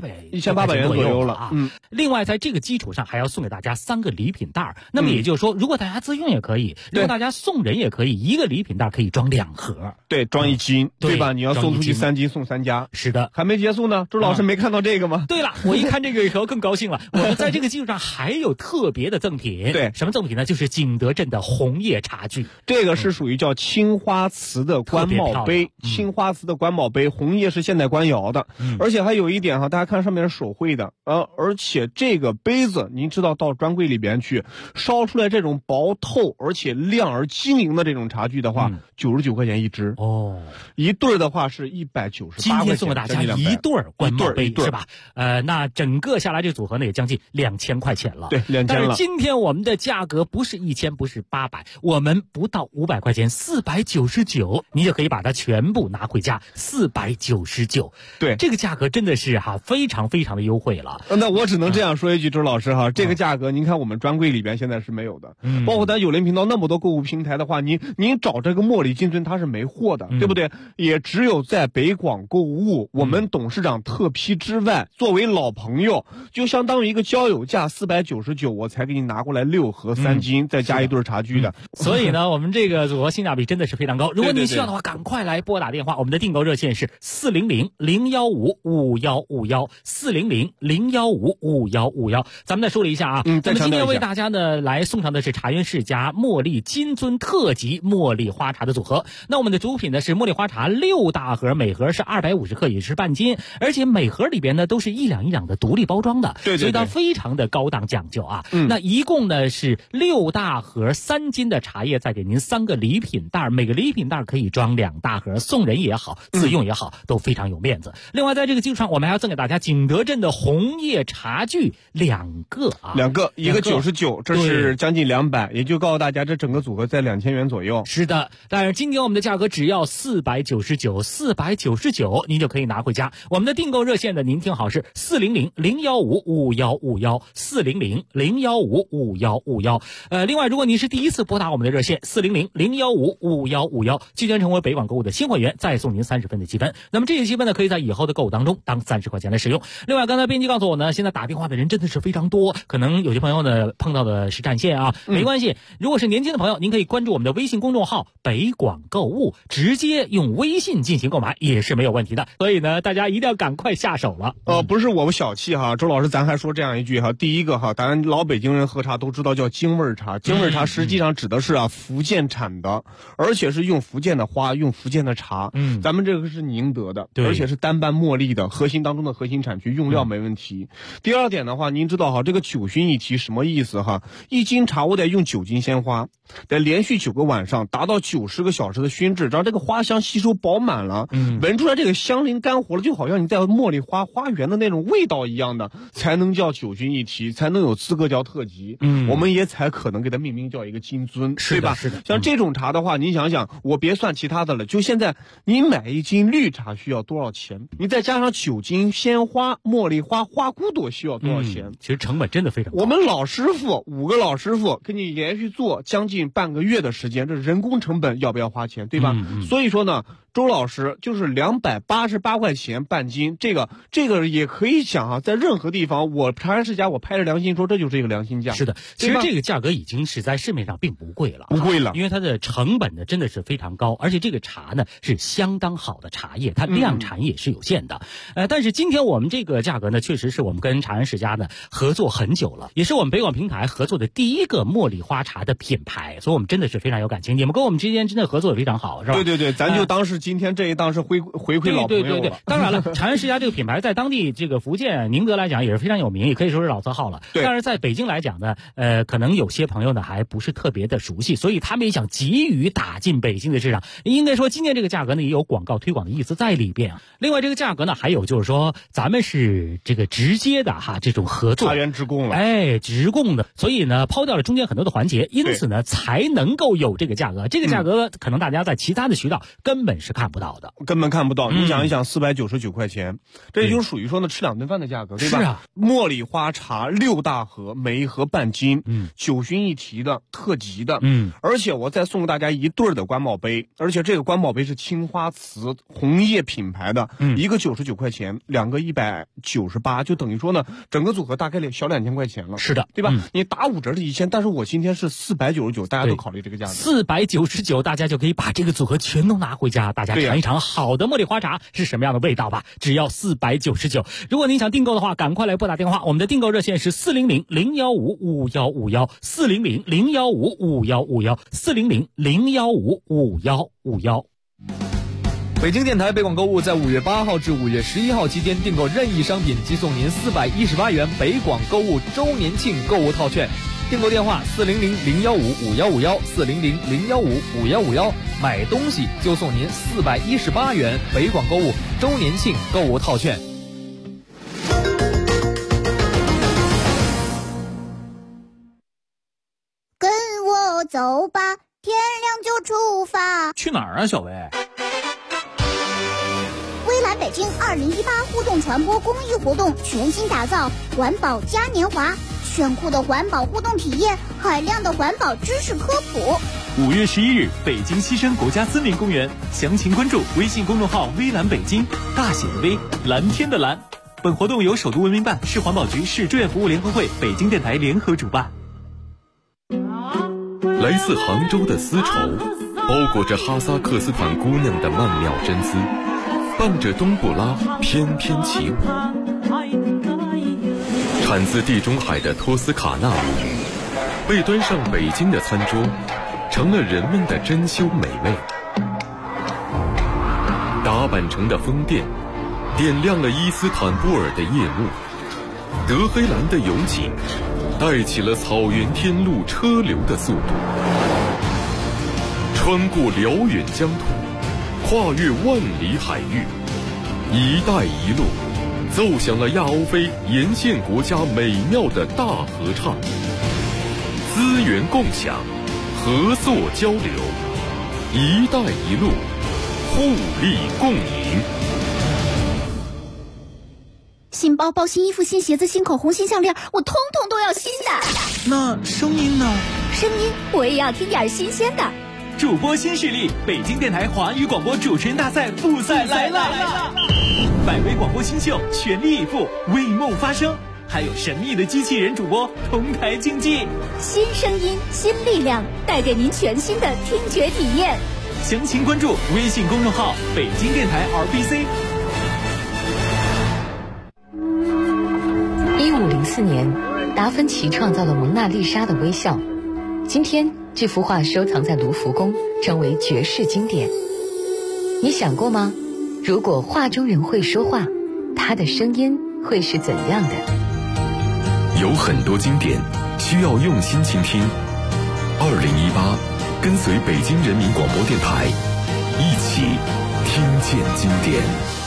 1800 元左右了啊。另外在这个基础上还要送给大家3个礼品袋，那么也就是说，如果大家自用也可以，如果大家送人也可以，一个礼品袋可以装2盒， 对，装1斤，对吧？你要送出去3斤送3家， 是的。 还没结束呢，周老师没看到这个吗？ 对了，我一看这个以后更高兴了。我们在这个基础上还有特别的赠品， 对， 什么赠品呢？就是景德镇的红叶茶具， 这个是属于叫青花瓷的官帽杯，青花瓷的官帽杯，红叶是现代官窑的，而且还有一点哈，大家看上面是手绘的，而且这个杯子，您知道到专柜里边去烧出来这种薄透而且亮而晶莹的这种茶具的话，99块钱一只哦， 一对的话是198块钱。 今天送给大家1对官帽杯是吧？那整个下来这组合呢也将近2000块钱了。 对，2000了。 但是今天我们的价格不是1000，不是800，我们不到500块钱，499，你就可以把它全部拿回家，499。 对， 这个价格真的是非常非常的优惠了。 那我只能这样说一句，周老师这个价格您看我们专柜里边现在是没有的，包括咱有联频道那么多购物平台的话，您找这个茉莉金樽它是没货的，对不对？也只有在北广购物，我们董事长特批之外，作为老朋友，就相当于一个交友价499，我才给你拿过来6盒3斤，再加一对茶具的。 所以呢，我们这个组合性价比真的是非常高。如果你需要的话，赶快来拨打电话，我们的订购热线是400-015-5151，400-015-5151。咱们再说了一下啊，咱们今天为大家呢来送上的是茶园世家茉莉金樽特级茉莉花茶的组合。那我们的主品呢是茉莉花茶6大盒，每盒是250克，也是半斤，而且每盒里边呢都是1两1两的独立包装的， 对， 所以它非常的高档讲究啊。那一共呢是6大盒3斤的茶叶，再给您3个礼品袋，每个礼品袋可以装2大盒，送人也好，自用也好，都非常有面子。另外在这个基础上，我们还要赠给大家景德镇的红叶茶具2个啊 ，2个，一个99，这是将近200，也就告诉大家这整个组合在2000元左右。 是的，但是今天我们的价格只要499，您就可以拿拿回家。我们的订购热线呢，您听好是400-015-5151，400-015-5151。另外，如果您是第一次拨打我们的热线400-015-5151，即将成为北广购物的新会员，再送您30分的积分。那么这些积分呢，可以在以后的购物当中当30块钱来使用。另外，刚才编辑告诉我呢，现在打电话的人真的是非常多，可能有些朋友呢碰到的是占线啊，没关系。如果是年轻的朋友，您可以关注我们的微信公众号北广购物，直接用微信进行购买也是没有问题的。所以呢，大家一定要赶快下手了。 不是我们小气哈，周老师，咱还说这样一句哈，第一个哈，咱老北京人喝茶都知道叫京味茶，京味茶实际上指的是福建产的，而且是用福建的花，用福建的茶。咱们这个是宁德的，而且是单瓣茉莉的核心当中的核心产区，用料没问题。第二点的话，您知道哈，这个酒熏一提什么意思哈？一斤茶我得用9斤鲜花，得连续9个晚上，达到90个小时的熏制，让这个花香吸收饱满了，闻出来这个香灵干活了，就好像你在茉莉花园的那种味道一样的，才能叫酒熏一提，才能有资格叫特级。我们也才可能给它命名叫一个金樽，对吧？是的。像这种茶的话，您想想，我别算其他的了，就现在你买一斤绿茶需要多少钱？你再加上9斤鲜花、茉莉花、花骨朵需要多少钱？ 其实成本真的非常高。 我们老师傅5个老师傅给你连续做将近半个月的时间，这人工成本要不要花钱，对吧？所以说呢，周老师就是288块钱半斤，这个也可以讲啊，在任何地方，我长安世家我拍着良心说，这就是一个良心价。 是的，其实这个价格已经是在市面上并不贵了，因为它的成本呢真的是非常高，而且这个茶呢是相当好的茶叶，它量产也是有限的。但是今天我们这个价格呢，确实是我们跟长安世家呢合作很久了，也是我们北广平台合作的第一个茉莉花茶的品牌，所以我们真的是非常有感情。你们跟我们之间真的合作也非常好，是吧？ 对，咱就当是今天这一档是回馈老朋友了。 对，当然了，长安世家这个品牌在当地这个福建宁德来讲也是非常有名，也可以说是老字号了。但是在北京来讲呢，可能有些朋友呢还不是特别的熟悉，所以他们也想急于打进北京的市场。应该说今年这个价格呢也有广告推广的意思在里边。另外这个价格呢还有就是说咱们是这个直接的这种合作， 茶园直供了， 直供的，所以呢抛掉了中间很多的环节，因此呢才能够有这个价格。这个价格可能大家在其他的渠道根本是看不到的， 根本看不到。你想一想，499块钱，这也就属于说呢吃2顿饭的价格，对吧？ 是啊， 茉莉花茶6大盒，每一盒半斤，酒熏一提的，特级的，而且我再送给大家一对的官宝杯，而且这个官宝杯是青花瓷红叶品牌的，一个99块钱，2个198，就等于说呢，整个组合大概小2000块钱了， 是的， 对吧？你打5折是1000，但是我今天是499，大家都考虑这个价格 ，499，大家就可以把这个组合全都拿回家，大家尝一尝好的茉莉花茶是什么样的味道吧，只要499。如果您想订购的话，赶快来拨打电话，我们的订购热线是400-015-5151，400-015-5151，400-015-5151。 北京电台北广购物在5月8号至5月11号期间订购任意商品即送您418元北广购物周年庆购物套券。订购电话400-015-5151，400-015-5151，买东西就送您418元北广购物周年庆购物套券。 跟我走吧，天亮就出发。 去哪儿啊，小薇？ 微蓝北京2018互动传播公益活动全新打造环保嘉年华，炫酷的环保互动体验，海量的环保知识科普。 5月11日，北京西山国家森林公园，详情关注微信公众号微蓝北京，大写的微，蓝天的蓝。本活动由首都文明办、市环保局、市志愿服务联合会、北京电台联合主办。 来自杭州的丝绸，包裹着哈萨克斯坦姑娘的曼妙真姿，伴着冬不拉翩翩起舞。产自地中海的托斯卡纳母语，被端上北京的餐桌，成了人们的珍馐美味。达坂城的风电点亮了伊斯坦布尔的夜幕，德黑兰的勇景带起了草原天路车流的速度，穿过辽远疆土，跨越万里海域，一带一路奏响了亚欧非沿线国家美妙的大合唱。资源共享，合作交流，一带一路互利共赢。 新包包、新衣服、新鞋子、新口红、新项链，我通通都要新的。 那声音呢？ 声音我也要听点新鲜的。 主播新势力，北京电台华语广播主持人大赛复赛来了！百位广播新秀全力以赴，为梦发声，还有神秘的机器人主播同台竞技。 新声音，新力量，带给您全新的听觉体验。 详情关注微信公众号北京电台 RBC。 1504年，达芬奇创造了蒙娜丽莎的微笑。今天，这幅画收藏在卢浮宫，成为绝世经典。你想过吗？如果画中人会说话，他的声音会是怎样的？ 有很多经典需要用心倾听。2018，跟随北京人民广播电台，一起听见经典。